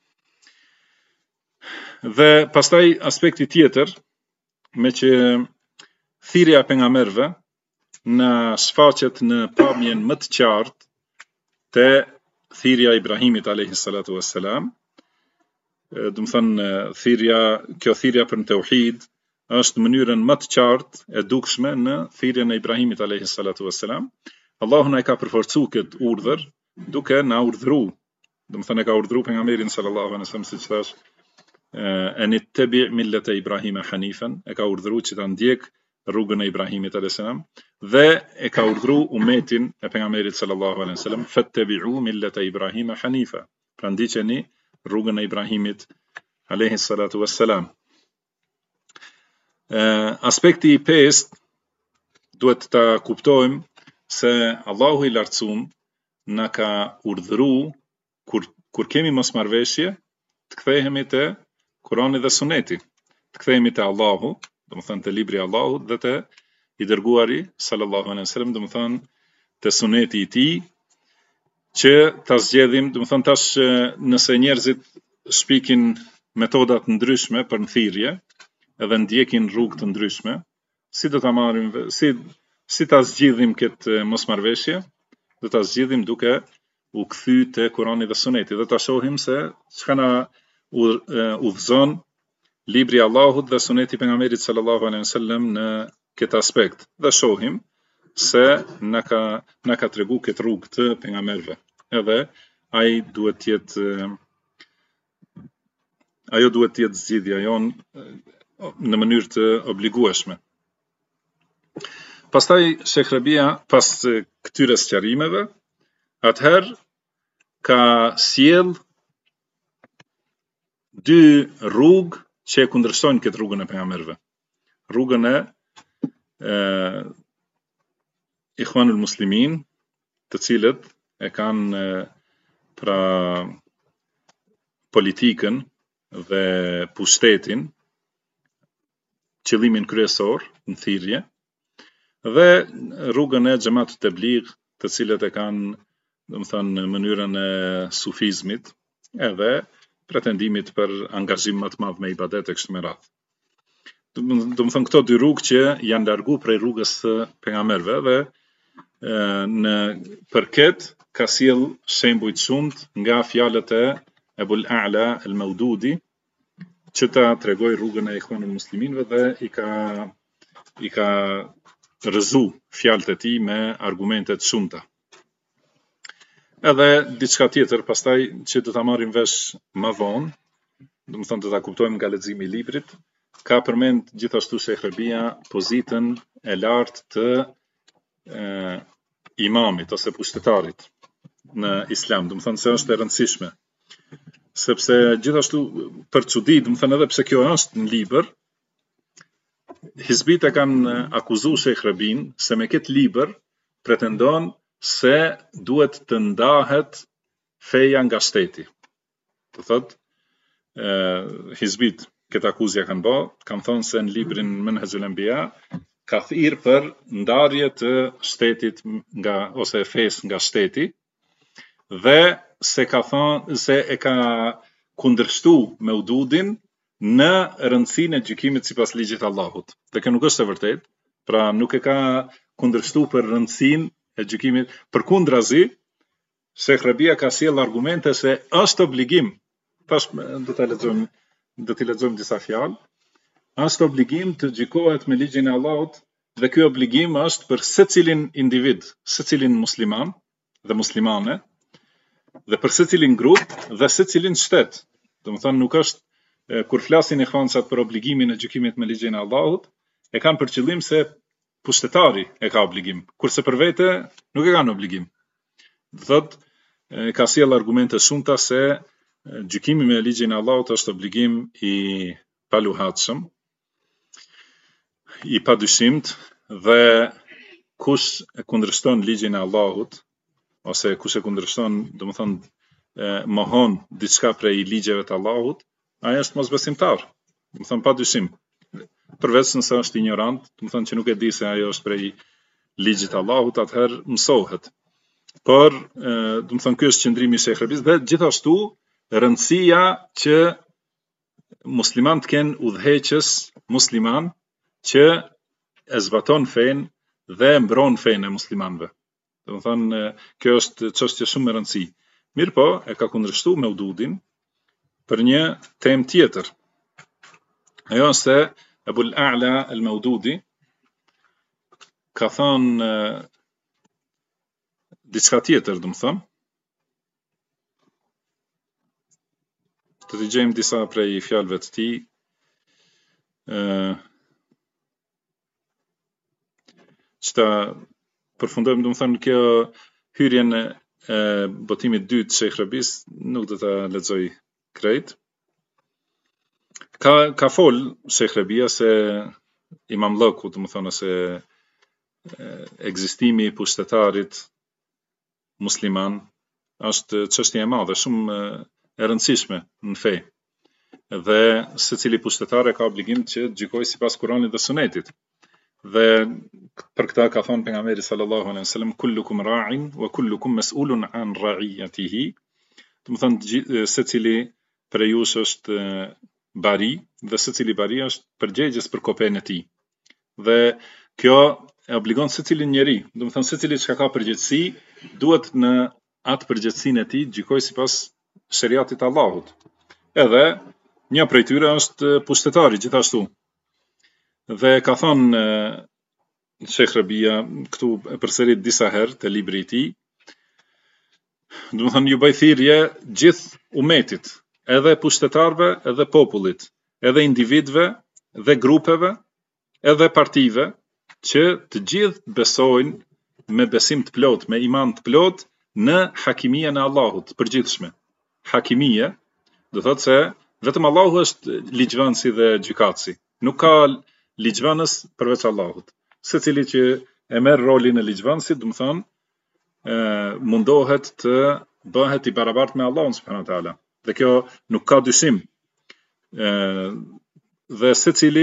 Speaker 2: Dhe pastaj aspekti tjetër, me që thirrja e pejgamberëve na shfaqet në pamjen më të qartë te thirrja e Ibrahimit alayhi salatu wassalam. Do të thonë kjo thirrja për tauhid është në mënyrën më të qartë e dukshme në thirrjen e Ibrahimit alayhi salatu wassalam. Allahu na ka përforcuar këtë urdhër duke na urdhëruar. Do të thonë ka urdhëruar pejgamberin sallallahu alaihi wasallam siç thash, anittabi millata Ibrahima hanifan, e ka urdhëruar që ta ndjek rrugën e Ibrahimit alayhis salam dhe e ka urdhëruar umetin e pejgamberit sallallahu alaihi wasallam fattabi'u millata Ibrahima hanifa. Pra ndiqeni rrugën e Ibrahimit alayhis salatu wassalam. Aspekti i pestë duhet ta kuptojmë se Allahu i lartësuar na ka urdhëruar kur kemi mosmarrveshje të kthehemi te Kurani dhe Suneti, të kthehemi te Allahu, domethënë te libri i Allahut dhe te i dërguari sallallahu alaihi wasallam, domethënë te Suneti i tij, që ta zgjedhim, domethënë tash nëse njerëzit shpikin metoda të ndryshme për në thirrje, edhe ndjekin rrugë të ndryshme, si do ta marrim, si ta zgjidhim këtë mosmarrveshje? Do ta zgjidhim duke u kthy te Kurani dhe Suneti dhe ta shohim se çka na udhëzon libri i Allahut dhe Suneti i pejgamberit sallallahu alaihi wasallam në këtë aspekt. Dhe shohim se na ka treguar këtë rrugë të pejgamberëve. Edhe ajo duhet të jetë zgjidhja jon në mënyrë të obligueshme. Pastaj Sheikh Rabia, pas këtyre sqarimeve, atëherë ka sjell dy rrugë që e kundërshtojnë këtë rrugën e pejgamberëve. Rrugën e Ikhwanul Muslimin, të cilët e kanë pra politikën dhe pushtetin qëllimin kryesor në thirrje, dhe rrugën e xhamatit tabligh, të cilët e kanë, domethënë, në mënyrën e sufizmit, edhe pretendimit për angazhim më të madh me ibadet e kështu me radhë. Domethënë këto dy rrugë që janë largu prej rrugës së pejgamberëve dhe në përket ka sjell shembuj të shumt nga fjalët e Ebul A'la al-Maududi, që ta tregoj rrugën e Ikhwanul Musliminëve dhe i ka rëzu fjalët e tij me argumente të shumta. Edhe diçka tjetër pastaj që do ta marrim vesh më vonë, domethënë do ta kuptojmë nga leximi i librit, ka përmend gjithashtu Sheikh Rabia pozitën e lartë të imamit ose pushtetarit në Islam, domethënë se është e rëndësishme. Sepse gjithashtu për çudi, domethënë edhe pse kjo është në libër, hizbit e kanë akuzuar Sheikh Rabin se me këtë libër pretendon se duhet të ndahet feja nga shteti. Do thotë, hizbit këtë akuzja kanë bë, kanë thonë se në librin Manhajul Anbiya ka thirrë për ndarje të shtetit nga ose fesë nga shteti, dhe se ka thonë se e ka kundërshtuar Maududin në rëndësinë e gjykimit sipas ligjit të Allahut. Dhe kjo nuk është e vërtetë, pra nuk e ka kundërshtuar për rëndësinë e gjykimit, përkundrazi, Sheikh Rabia ka sjell argumente se është obligim, tash do t'i lexojmë disa fjalë, është obligim të gjykohet me ligjin e Allahut, dhe ky obligim është për secilin individ, secilin musliman dhe muslimane, dhe për secilin grup dhe secilin shtet. Domethënë nuk është, kur flasin ikhwancat për obligimin e gjykimit me ligjin e Allahut, e kanë për qëllim se pushtetari e ka obligim, kurse për vete nuk e kanë obligim. Do thotë, ka sjell argumente shumta se gjykimi me ligjin e Allahut është obligim i paluhatshëm, i padyshimt, dhe kush e kundërshton ligjin e Allahut, ose kush e kundërshton, domethënë mohon diçka prej ligjeve të Allahut, ai është mosbesimtar. Domethënë padyshim. Përveç nëse është ignorant, domethënë që nuk e di se ajo është prej ligjit të Allahut, atëherë mësohet. Por, domethënë ky është qëndrimi i Sheikh Rabis, dhe gjithashtu rëndësia që musliman të kenë udhëheqës musliman që e zbaton fen dhe mbron fen e muslimanëve. Domethënë kjo është çështje shumë e rëndësishme. Mirpo e ka kundërshtuar Maududin për një temë tjetër. Ajo është se Ebul A'la al-Maududi ka thënë diçka tjetër, domethënë. Të dëgjojmë disa prej fjalëve të tij. Çta përfundojmë, domethënë kjo hyrjen e botimit dytë të Sheikh Rabis, nuk do ta lexoj krejt. Ka fol Sheikh Rabia se imamllëku, domethënë se ekzistimi i pushtetarit musliman është çështje e madhe, shumë e rëndësishme në fe. Dhe secili pushtetar ka obligim që të gjykojë sipas Kuranit dhe Sunetit. Dhe për këtë ka thënë pejgamberi sallallahu alaihi wasallam, kullukum ra'in wa kullukum mas'ulun an ra'iyatihi. Domethënë secili prej jush është bari, dhe secili bari është përgjegjës për kopën e tij. Dhe kjo e obligon secilin njeri, domethënë secili që ka përgjegjësi duhet në atë përgjegjësinë e tij gjykojë sipas shariatit të Allahut. Edhe një prej tyre është pushtetari gjithashtu. Dhe ka thonë Sheikh Rabia, këtu e përsërit disa herë te libri i tij, domethënë ju bëj thirrje gjithë umetit, edhe pushtetarëve, edhe popullit, edhe individëve, dhe grupeve, edhe partive, që të gjithë besojnë me besim të plot, me iman të plot në hakimien e Allahut, përgjithshme. Hakimia do thotë se vetëm Allahu është ligjvënësi dhe gjykatësi. Nuk ka ligjvënës përveç Allahut. Secili që e merr rolin e ligjvënësit, domethënë mundohet të bëhet i barabartë me Allahun subhanahu wa taala. Dhe kjo nuk ka dyshim. Dhe secili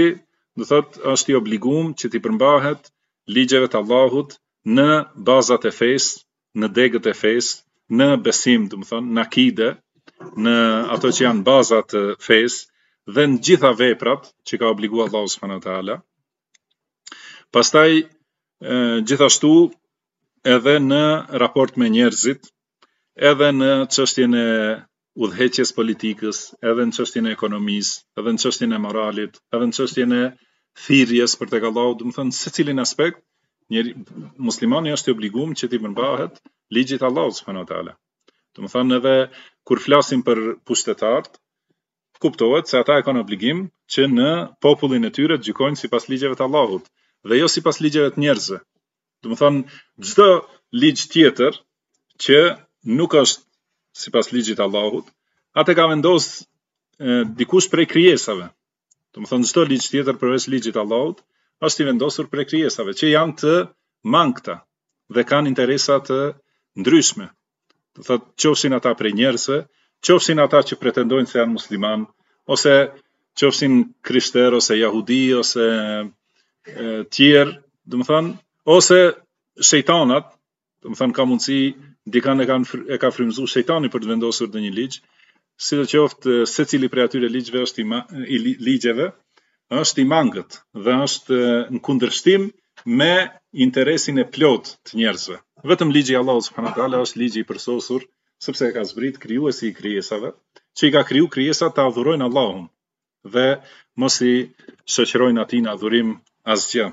Speaker 2: do thot është i obliguar që t'i përmbahet ligjeve të Allahut në bazat e fesë, në degët e fesë, në besim, do të thonë në akide, në ato që janë bazat të fesë dhe në gjitha veprat që ka obliguar Allahu subhanahu wa taala. Pastaj gjithashtu edhe në raport me njerëzit, edhe në çështjen e udhëheqjes politikës, edhe në çështjen e ekonomisë, edhe në çështjen e moralit, edhe në çështjen e thirrjes për tek Allahu, do të thonë secilin aspekt muslimani është i obliguar që t'i përmbahet ligjit të Allahut subhanahu wa taala. Do të thonë edhe kur flasim për pushtetarët, kuptohet se ata e kanë obligim që në popullin e tyre të gjykojnë sipas ligjeve të Allahut dhe jo sipas ligjeve të njerëzve. Do të thonë çdo ligj tjetër që nuk është sipas ligjit të Allahut, atë ka vendosur dikush prej krijesave. Do të thonë çdo ligj tjetër përveç ligjit të Allahut është i vendosur prej krijesave që janë të mangëta dhe kanë interesa të ndryshme. Do thotë qofshin ata prej njerëzve, qofshin ata që pretendojnë se janë musliman, ose qofshin krishterë ose jahudi ose tjerë, do të thonë, ose shejtanat, do të thonë ka mundësi dikan e ka frymëzuar shejtani për të vendosur ndonjë ligj, sidoqoftë secili prej atyre ligjeve është i mangët dhe është në kundërshtim me interesin e plot të njerëzve. Vetëm ligji i Allahut subhanahu wa taala është ligji i përsosur, sepse e ka zbrit krijuesi i krijesave, që i ka kriju krijesat të adhurojnë Allahun dhe mos i shoqërojnë atij në adhurim asgjë.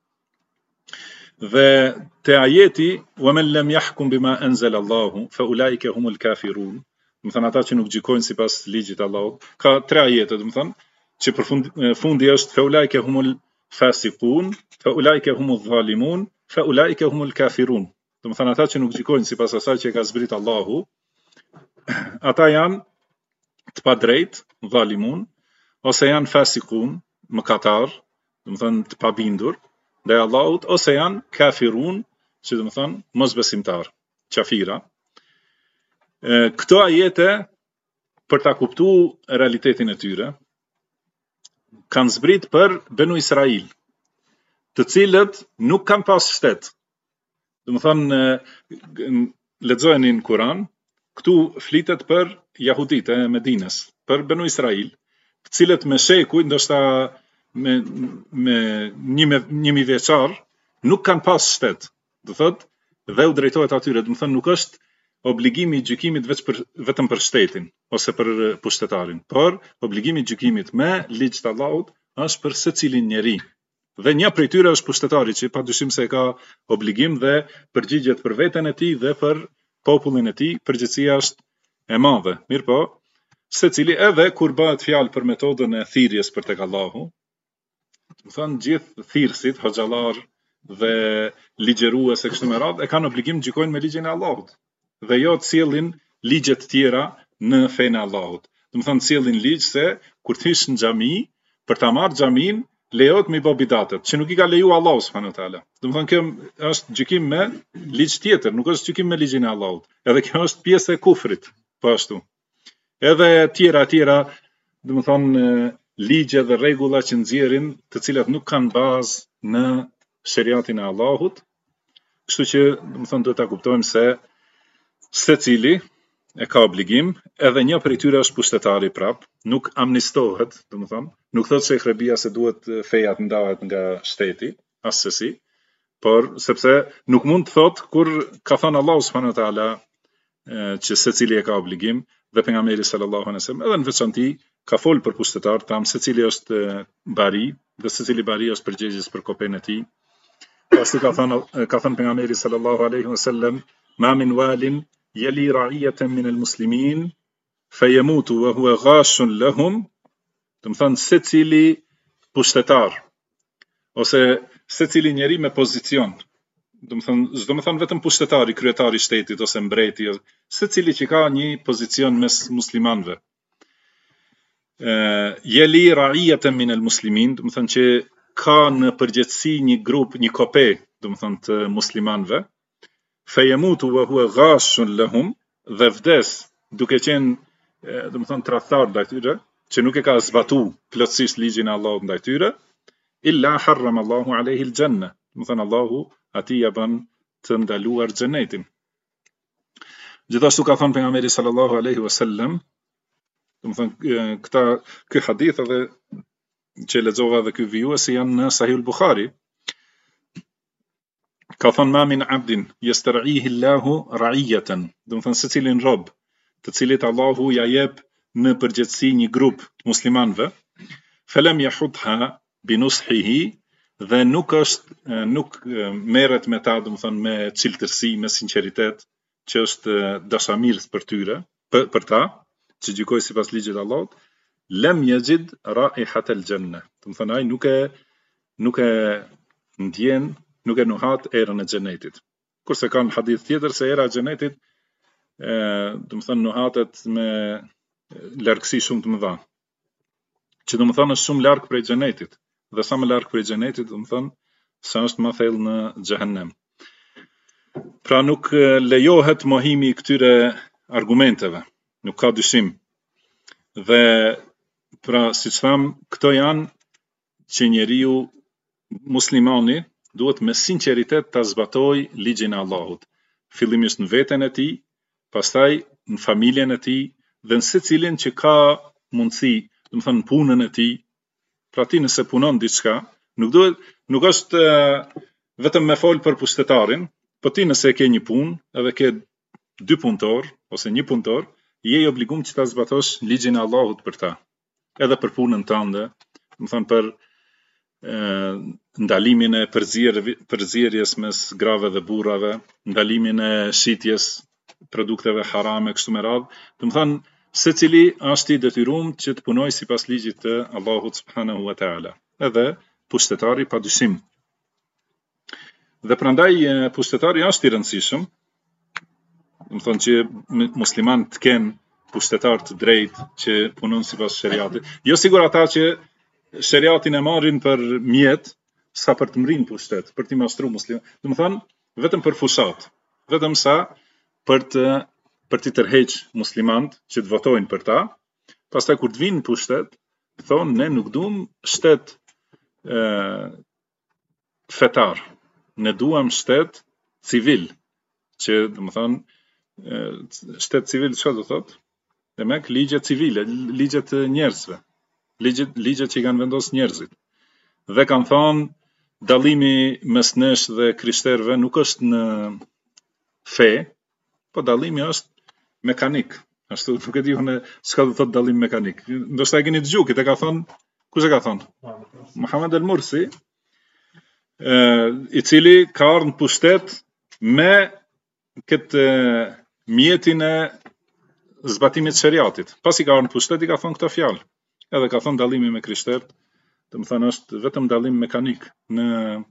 Speaker 2: Dhe te ajeti wa man lam yahkum bima anzala Allahu fa ulaika humul kafirun, do të thonë ata që nuk gjykojnë sipas ligjit të Allahut, ka 3 ajete, do të thonë që për fundi është fa ulaika humul fasiqun, fa ulaika humuz zalimun, fa ulaika humul kafirun. Do të thonë ata që nuk gjykojnë sipas asaj që ka zbrit Allahu, ata janë të padrejt, zalimun, ose janë fasikun, mëkatar, do të thonë të pabindur ndaj Allahut, ose janë kafirun, që do të thonë mosbesimtar, qafira. Këto ajete për ta kuptuar realitetin e tyre kanë zbrit për Benu Israil, të cilët nuk kanë pas shtet. Do të thonë lexojeni në Kur'an, këtu flitet për jahudit e Medinës, për Benu Israil, të cilët me shekuj, ndoshta me 1000 vjeçar, nuk kanë pas shtet. Do thotë dhe u drejtohet atyre, do të thonë nuk është obligimi i gjykimit vetëm për shtetin ose për pushtetarin, por obligimi i gjykimit me ligj të Allahut është për secilin njeri. Dhe një prej tyre është pushtetari që padyshim se ka obligim dhe përgjigjet për veten e tij dhe për popullin e tij, përgjegjësia është e madhe. Mirpo, secili edhe kur bëhet fjalë për metodën e thirrjes për tek Allahu, do të thonë gjithë thirrësit, hoxhallar dhe ligjërues e kështu me radhë e kanë obligim të gjykojnë me ligjin e Allahut dhe jo të sjellin ligje të tjera në fenë e Allahut. Do të thonë sjellin ligj se kur të hysh në xhami, për ta marrë xhamin, lejohet me bë bidatet, që nuk i ka lejuar Allahu subhanahu wa taala. Do të thonë kjo është gjykim me ligj tjetër, nuk është gjykim me ligjin e Allahut. Edhe kjo është pjesë e kufrit, po ashtu. Edhe tjera, do të thonë ligje dhe rregulla që nxjerrin, të cilat nuk kanë bazë në sheriatin e Allahut. Kështu që, do të thonë, duhet ta kuptojmë se secili e ka obligim, edhe një prej tyre është pushtetari prap, nuk amnistohet, do të thonë, nuk thotë Sheikh Rabia se duhet feja të ndahet nga shteti, asesi, por sepse nuk mund të thotë kur ka thënë Allahu subhanahu wa taala që secili e ka obligim dhe pejgamberi sallallahu alaihi wasallam edhe në veçanti ka fol për pushtetar, tham secili është bari dhe secili bari është përgjegjës për kopën e tij. Pasi ka thënë pejgamberi sallallahu alaihi wasallam, ma min walin yali ra'iyatan min al-muslimin fayamutu wa huwa ghashun lahum, do të thonë secili pushtetar ose secili njeri me pozicion, do të thonë vetëm pushtetari, kryetari i shtetit ose mbreti, secili që ka një pozicion mes muslimanëve. Yali ra'iyatan min al-muslimin, do të thonë që ka në përgjithësi një grup, një kope, do të thonë të muslimanëve. Fayamutu wa huwa ghashun lahum, dhe vdes duke qenë, do të thonë tradhtar ndaj tyre, që nuk e ka zbatuar plotësisht ligjin e Allahut ndaj tyre, illa harram Allahu alayhi al-janna. Do të thënë Allahu atij ja bën të ndaluar xhenetin. Gjithashtu ka thënë pejgamberi sallallahu alaihi wasallam, do të thënë ky hadith edhe që lexova dhe ky vijuesi janë në Sahih al-Bukhari. Ka thënë ma min abdin yastar'ihi Allahu ra'iyatan, do të thënë secilin rob të cilit Allahu ja jep në përgjithësi një grup muslimanëve, falam yahudha binushihi, dhe nuk merret me ta, do të thënë me cilëtërsi, me sinqeritet, që është dashamirës për tyre, për ta, që gjykoj sipas ligjit të Allahut, lam yajid ra'ihat al-janna. Do të thënë ai nuk e ndjen, nuk e nuhat erën e xhenetit. Kurse ka në hadith tjetër se era e xhenetit do të thënë nuhatet me largësi shumë të mëdha. Që do të thënë është shumë larg prej xhenetit, dhe sa më larg prej xhenetit, do të thënë sa është më thellë në xhehenem. Pra nuk lejohet mohimi i këtyre argumenteve, nuk ka dyshim. Dhe pra siç tham, këto janë që njeriu muslimani duhet me sinqeritet ta zbatoj ligjin e Allahut, fillimisht në veten e tij, pastaj në familjen e tij dhe në secilin që ka mundësi, do të thënë në punën e tij. Pra ti nëse punon diçka, nuk është vetëm me fol për pushtetarin, po ti nëse ke një punë, edhe ke 2 punëtor ose 1 punëtor, je i obliguar që ta zbatosh ligjin e Allahut për ta, edhe për punën tënde, do të thënë për ndalimin e përzierjes mes grave dhe burrave, ndalimin e shitjes produkteve harame kështu me radhë. Do të thënë secili është i detyruar që të punojë sipas ligjit të Allahut subhanahu wa taala. Edhe pushtetari padyshim. Dhe prandaj pushtetari është i rëndësishëm. Do të thonë që musliman të kenë pushtetar të drejtë që punojnë sipas shariatit. Jo sigur ata që shariatin e marrin për mjet sa për të mrinë pushtet, për të mashtruar musliman. Do të thonë vetëm për fushat, vetëm sa për të tërheq muslimant që të votojnë për ta. Pastaj kur të vinë pushtet, thonë ne nuk duam shtet fetar, ne duam shtet civil, që do të thonë shtet civil çfarë do thotë? Demek ligje civile, ligjet e njerëzve, ligjet që i kanë vendosur njerëzit. Dhe kanë thonë dallimi mes nesh dhe krishterëve nuk është në fe, po dallimi është mekanik. Ashtu nuk e di unë çka do thotë dallim mekanik. Ndoshta e keni dëgjuar, këtë ka thonë, kush e ka thonë? Muhammed al-Mursi, i cili ka ardhur në pushtet me këtë mjetin e zbatimit të shariatit. Pasi ka ardhur në pushtet i ka thonë këtë fjalë. Edhe ka thonë dallimi me krishterët, do të thonë është vetëm dallim mekanik në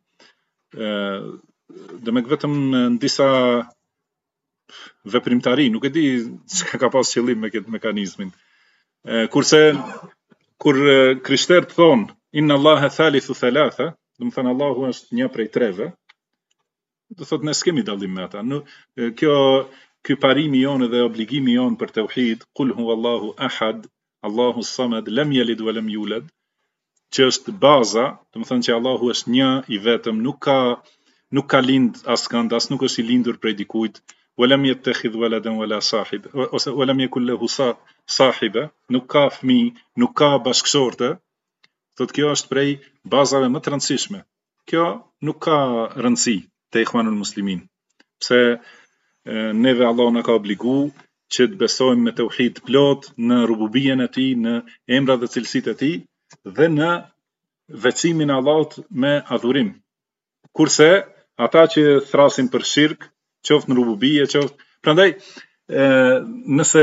Speaker 2: vetëm në disa veprimtari, nuk e di çka ka pas qëllim me këtë mekanizmin. Kurse kur krishterët thonë inna Allaha thalithu thalatha, do të thonë Allahu është një prej treve, do thotë ne s'kemi dallim me ata. Ky parimi jonë dhe obligimi jonë për tauhid, qul huwallahu ahad, Allahu samad, lam yalid wa lam yulad, që është baza, do të thonë që Allahu është një i vetëm, nuk ka lind askënd, as nuk është i lindur prej dikujt, walam yattakhidh waladan wala sahib, ose walam yakul lahu sahiba, nuk ka fëmijë, nuk ka bashkëshorte. Thotë kjo është prej bazave më të rëndësishme. Kjo nuk ka rëndësi te Ikhwanul Muslimin. Pse neve Allah na ka obligu që të besojmë me tauhid plot në rububien e tij, në emrat dhe cilësitë e tij dhe në veçimin e Allahut me adhurim. Kurse ata që thrasin për shirk, qoftë në rububie, qoftë. Prandaj nëse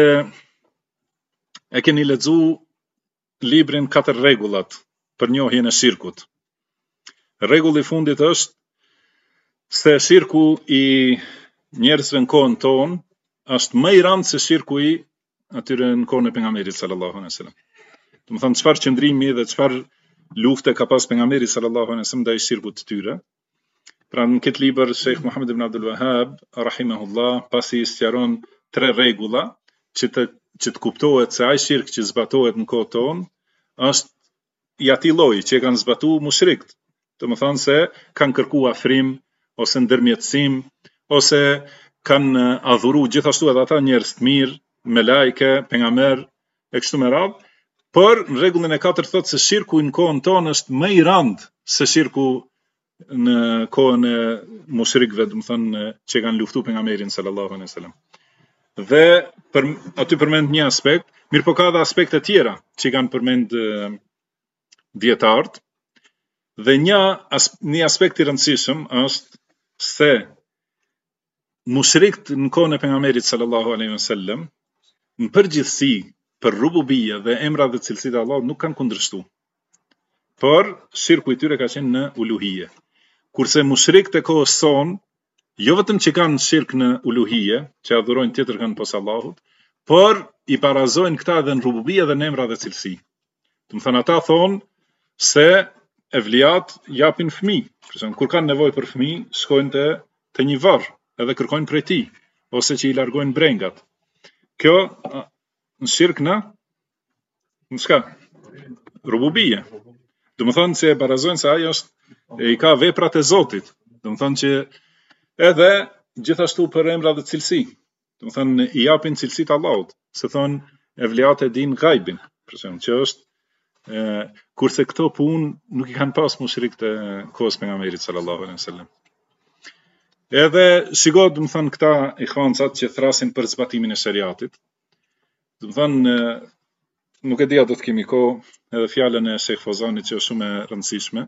Speaker 2: e keni lexuar librin 4 rregullat për njohjen e shirkut. Rregulli i fundit është se shirku i njerëzve në kohën tonë është më i rëndë se shirku i atyre në kohën e pejgamberit sallallahu alaihi wasallam. Do të thonë çfarë qëndrimi dhe çfarë lufte ka pas pejgamberi sallallahu alaihi wasallam ndaj shirkut të tyre. Pra në këtë libër Sheikh Muhammad ibn Abdul Wahhab rahimahullah pasi sqaron 3 rregulla që të kuptohet se ai shirk që zbatohet në kohën tonë është i atij lloji që e kanë zbatuar mushrikt. Domethënë se kanë kërkuar afrim ose ndërmjetësim ose kanë adhuru gjithashtu edhe ata njerëz të mirë, me lajke, pejgamber e kështu me radhë, por në rregullin e 4 thotë se shirku në kohën tonë është më i rand se shirku në kohën e mushrikëve, domethënë që kanë luftuar pejgamberin sallallahu alaihi wasallam. Dhe aty përmend një aspekt, mirë po ka edhe aspekte tjera që kanë përmend dietarët. Dhe një aspekt i rëndësishëm është se mushrikët në kohën e pejgamberit sallallahu alaihi wasallam në përgjithësi për rububia dhe emrat dhe cilësitë e Allahut nuk kanë kundërshtuar. Por shirku i tyre ka qenë në uluhije. Kurse mushrikët e kohës sonë jo vetëm që kanë shirk në uluhije, që adhurojnë tjetër kanë posa Allahut, por i parazojnë këta edhe në rububia dhe në emra dhe cilësi. Domethënë ata thonë se evliat japin fëmijë. Për shembull, kur kanë nevojë për fëmijë, shkojnë te një varr, edhe kërkojnë prej tij, ose që i largojnë brengat. Kjo në shirk në çka? Rububia. Domethënë se e barazojnë se ai është i ka veprat e Zotit. Domethënë që edhe gjithashtu për emra dhe cilësi. Domethënë i japin cilësitë Allahut, se thonë evliat e din gajbin, për shembull, që është kurse këto punë nuk i kanë pas mushrikët e kohës pejgamberit sallallahu alaihi wasallam. Edhe shiko, domethënë këta ihvancat që thrasin për zbatimin e shariatit. Domethënë nuk e di a do të kemi kohë edhe fjalën e Sheikh Fozanit që është shumë e rëndësishme,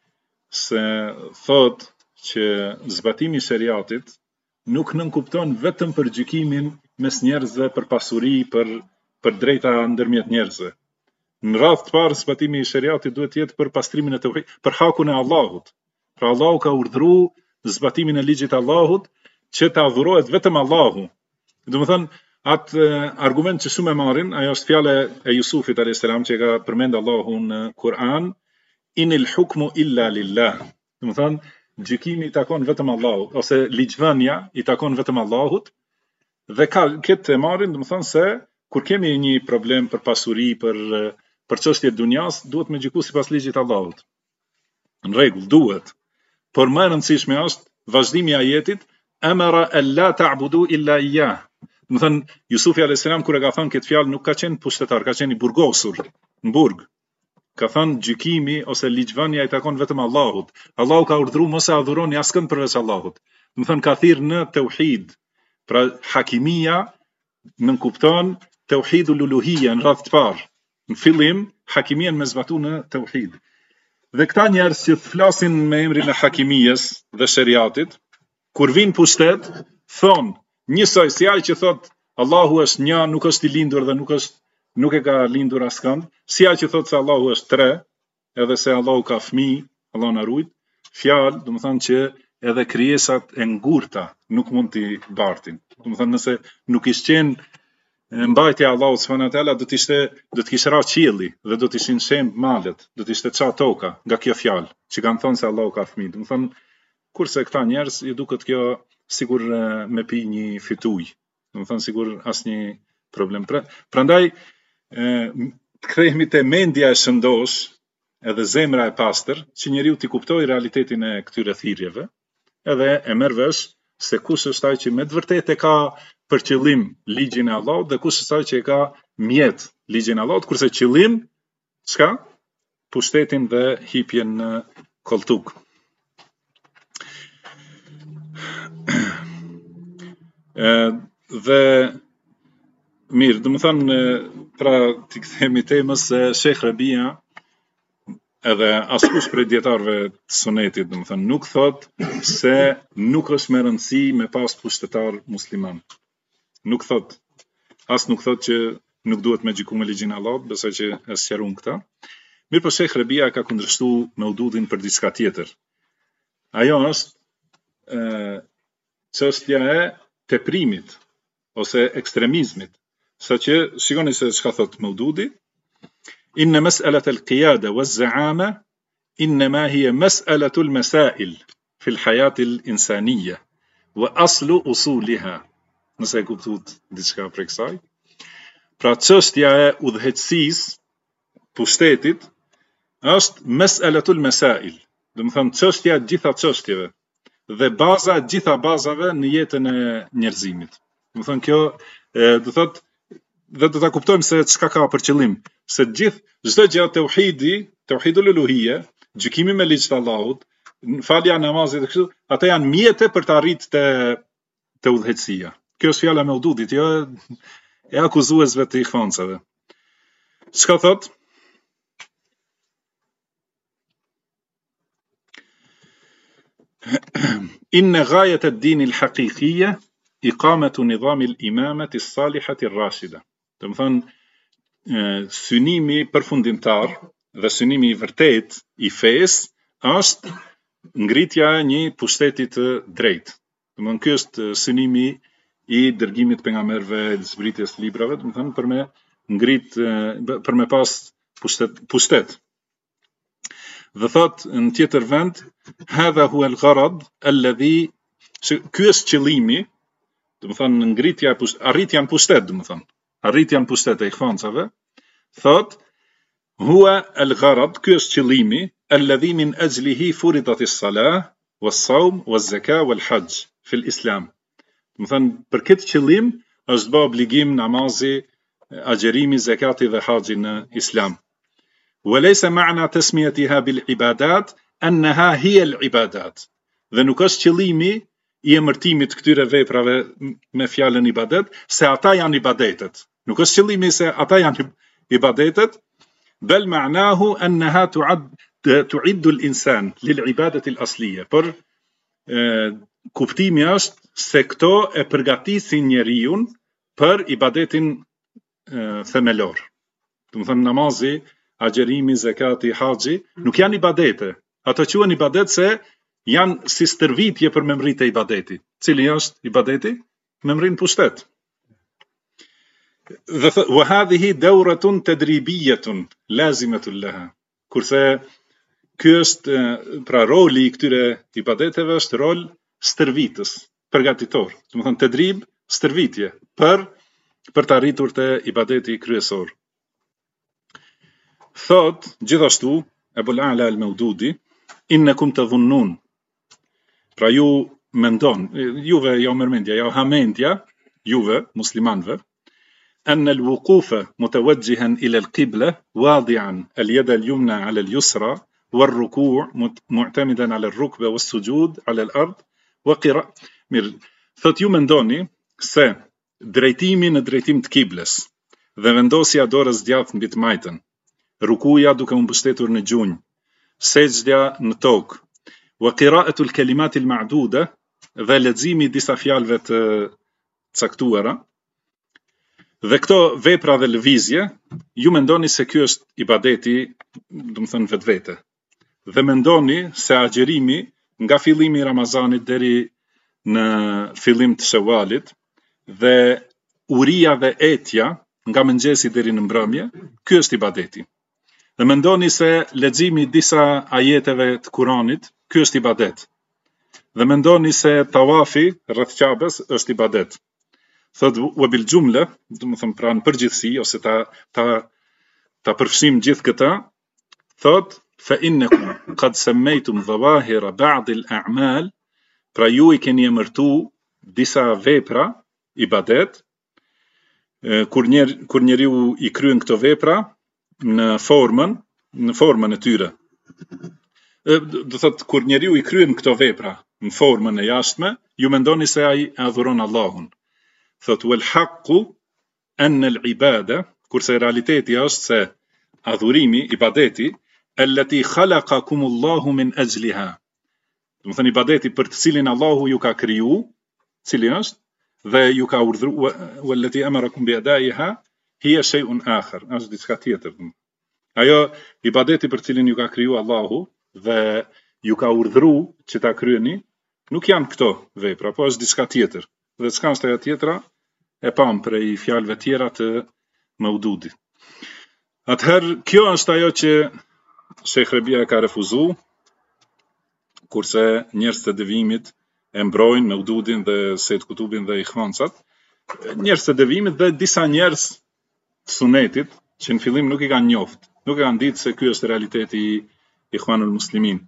Speaker 2: se thotë që zbatimi i shariatit nuk nënkupton vetëm për gjykimin mes njerëzve, për pasuri, për drejta ndërmjet njerëzve. Në radhë të parë zbatimi i shariatit duhet të jetë për pastrimin e tauhidit, për hakun e Allahut. Pra Allahu ka urdhëruar zbatimin e ligjit të Allahut që të adhurohet vetëm Allahu. Domethënë atë argument që shumë e marrin, ajo është fjala e Jusufit alayhis salam që ka përmend Allahu në Kur'an, inil hukmu illa lillah. Domethënë gjykimi i takon vetëm Allahut, ose ligjvënia i takon vetëm Allahut. Dhe këtë e marrin, domethënë se kur kemi një problem për pasuri, për çështje dunjas, duhet me gjyku sipas ligjit të Allahut. Në rregull, duhet. Por më e rëndësishme është vazhdimi i ajetit, amara alla ta'budu illa iyyah. Domethënë Jusufi alayhis salam kur e ka thënë këtë fjalë nuk ka qenë pushtetar, ka qenë i burgosur në burg. Ka thënë gjykimi ose ligjvënia i takon vetëm Allahut. Allahu ka urdhëruar mos e adhuroni askënd përveç Allahut. Domethënë ka thirrë në tauhid. Pra hakimia nënkupton tauhidul uluhiyya në radhë të parë. Në fillim hakimia me zbatu në tauhid. Dhe këta njerëz që flasin me emrin e hakimijes dhe shariatit, kur vin pushtet, thon njësoj si ai që thot Allahu është një, nuk është i lindur dhe nuk e ka lindur askënd, si ai që thot se Allahu është 3, edhe se Allahu ka fëmijë, Allahu na ruaj, fjalë, domethënë që edhe krijesat e ngurta nuk mund t'i bartin. Domethënë nëse nuk ishte qenë mbajtja e Allahut subhanahu wa taala, do të kishte ra qielli dhe do të ishin shemb malet, do të ishte ça toka nga kjo fjalë, që kanë thënë se Allahu ka fëmijë. Domethënë kurse këta njerëz i duket kjo sigur me pi një fituj. Domethënë sigur asnjë problem. Prandaj kthehemi te mendja e shëndosh edhe zemra e pastër, që njeriu t'i kuptojë realitetin e këtyre thirrjeve, edhe e merr vesh se kush është ai që me të vërtetë ka për qëllim ligjin e Allahut dhe kush është ai që ka mjet ligjin e Allahut, kurse qëllim çka? Pushtetin dhe hipjen në koltuk. Dhe mirë, domethënë pra të kthehemi temës se Sheikh Rabia edhe askush prej dietarëve të sunetit, domethënë nuk thot se nuk është me rëndësi me pas pushtetar musliman. Nuk thot që nuk duhet me gjyku me ligjin e Allahut, besoj që e sqaron këtë. Mirë po Sheikh Rabia ka kundërshtuar Maududin për diçka tjetër. Ajo është çështja e teprimit ose ekstremizmit. Saqë shikoni se çka thot Maududi, inna mas'alat al-qiyada waz-za'ama inma hiya mas'alatu al-masail fi al-hayat al-insaniyya wa aslu usuliha. Nëse e kuptuat diçka për kësaj. Pra çështja e udhëheqësisë, pushtetit, është mes'alatul masail, do të thonë çështja e gjitha çështjeve dhe baza e gjitha bazave në jetën e njerëzimit. Do të thonë kjo do thotë dhe do ta kuptojmë se çka ka për qëllim, se çdo gjë tauhidul uluhiyya, gjykimi me ligj të Allahut, falja e namazit dhe kështu, ata janë mjete për të arritë te udhëheqësia. Kjo është fjala e Maududit, jo e akuzuesve të ihvancave. Çka thot? Inna ghayat ad-din al-haqiqiyya iqamatu nizam al-imamati as-salihati ar-rashida. Do të thonë synimi përfundimtar dhe synimi i vërtet i fesë është ngritja e një pushteti të drejtë. Do të thonë ky është synimi i dërgimit pejgamberëve, zbritjes librave, do të thonë për me pas pushtet. Dhe thot në tjetër vend, hadha huwa al-gharad alladhi, ky është qëllimi, do të thonë ngritja arritja në pushtet, do të thonë arritja në pushtet e ihvancave, thot huwa al-gharad, ky është qëllimi alladhi min ajlihi furidat as-salah was-sawm was-zakah wal-hajj fil Islam. Do të thonë për këtë qëllim është bë obligim namazi, agjerimi, zakati dhe haxhi në Islam. Walaysa ma'na tasmiyatiha bil ibadat annaha hiya al ibadat. Dhe nuk është qëllimi i emërtimit këtyre veprave me fjalën ibadet se ata janë ibadetet. Nuk është qëllimi se ata janë ibadetet, bel ma'nahu annaha tu'iddu al-insan lil ibadati al-asliya. Por kuptimi është se këto e përgatisin njeriun për ibadetin themelor. Do të thonë namazi, agjerimi, zakati, haxhi nuk janë ibadete. Ato quhen ibadet se janë si stërvitje për memrit e ibadeti. Cili është ibadeti? Memrin pushtet. Wa hadhihi dawratun tadribiyatun lazimatun laha. Kurse ky është pra roli i këtyre ibadeteve është rol stërvitës, përgatitor. Do të thonë tadrib, stërvitje për të arritur te ibadeti kryesor. Thot gjithashtu Ebul A'la al-Maududi, innakum tadhunnun. Pra ju mendon, juve jo mërmendja, jo hamendja, juve muslimanëve, أن الوقوف متوجها إلى القبلة واضعا اليد اليمنى على اليسرى والركوع معتمدا على الركبة والسجود على الأرض وقراءة. Thot ju mendoni se drejtimi në drejtim të kibles dhe vendosja dorës djathtë mbi të majtën, rukuja duke u mbështetur në gjunjë, sejdja në tokë, wa qira'atul kalimatil ma'duda dhe leximi i disa fjalëve të caktuara, dhe këto vepra dhe lëvizje, ju mendoni se ky është ibadeti, do të thënë vetvete. Dhe mendoni se agjerimi nga fillimi i Ramazanit deri në fillim të Shawalit dhe uria dhe etja nga mëngjesi deri në mbrëmje, ky është ibadeti. Dhe mendoni se leximi i disa ajeteve të Kuranit, ky është ibadet. Dhe mendoni se tawafi rreth Ka'bes është ibadet. Thot wa bil jumla, do të them pra në përgjithësi ose ta përfshim gjithë këtë, thot fa innakum qad sammaytum dhawahira ba'd al-a'mal, pra ju i keni emërtu disa vepra ibadet, kur njeriu i kryen këto vepra në formën e tyre. Do thot kur njeriu i kryen këto vepra në formën e jashtme, ju mendoni se ai adhuron Allahun. Thot wal haqqu an al ibada, kurse realiteti është se adhurimi, ibadeti, allati khalaqakum Allahu min ajliha. Do të thënë ibadeti për të cilin Allahu ju ka kriju, cili është dhe ju ka urdhëruar, wallati amarakum bi adaiha hiya shay'un akhar, është diçka tjetër. Ajo ibadeti për cilin ju ka kriju Allahu dhe ju ka urdhëruar që ta kryeni, nuk janë këto vepra, po është diçka tjetër. Dhe çka është ajo tjetra? E pam prej fjalëve tjera të Maududit. Atëherë kjo është ajo që Sheikh Rabia ka refuzuar, kurse njerëz të devimit e mbrojnë Maududin dhe Said Kutubin dhe Ikhvancat, njerëz të devimit dhe disa njerëz të sunetit që në fillim nuk i kanë njoft Nuk e kanë ditë se ky është realiteti i Ikhwanul Muslimin.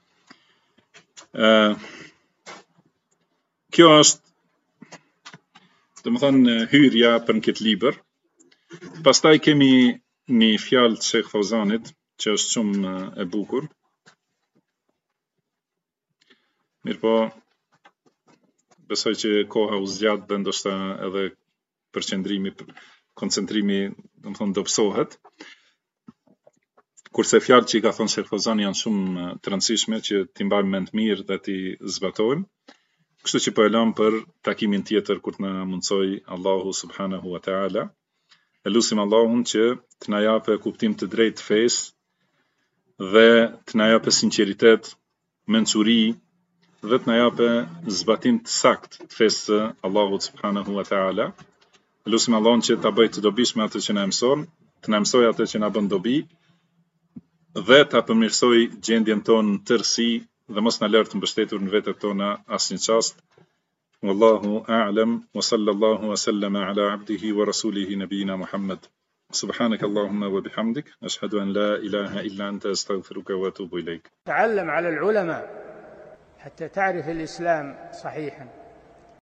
Speaker 2: Kjo është, domethënë, hyrja për në këtë libër. Pastaj kemi një fjalë të Sheikh Fauzanit që është shumë e bukur. Mirpo, besoj që koha u zgjat dhe ndoshta edhe përqendrimi, koncentrimi, domethënë, dobësohet. Kurse fjalët që i ka thënë Sheikh Fauzani janë shumë të rëndësishme që t'i mbajmë mend mirë dhe t'i zbatojmë. Kështu që po e lëm për takimin tjetër kur të na mundsoj Allahu subhanahu wa taala. E lutim Allahun që të na japë kuptim të drejtë fesë dhe të na japë sinqeritet, mençuri dhe të na japë zbatim të saktë të fesë Allahut subhanahu wa taala. Lutim Allahun që ta bëjë të dobishme atë që na mëson, të na mësoj atë që na bën dobi dhe ta përmirësoj gjendjen tonë në tërësi dhe mos na lërë të mbështetur në vetët tona asnjë çast. Wallahu a'lam wa sallallahu wa sallama ala abdihi wa rasulihi nabiyina Muhammad. سبحانك اللهم وبحمدك أشهد أن لا إله إلا أنت أستغفرك وأتوب إليك.
Speaker 1: تعلم على العلماء حتى تعرف الإسلام صحيحا.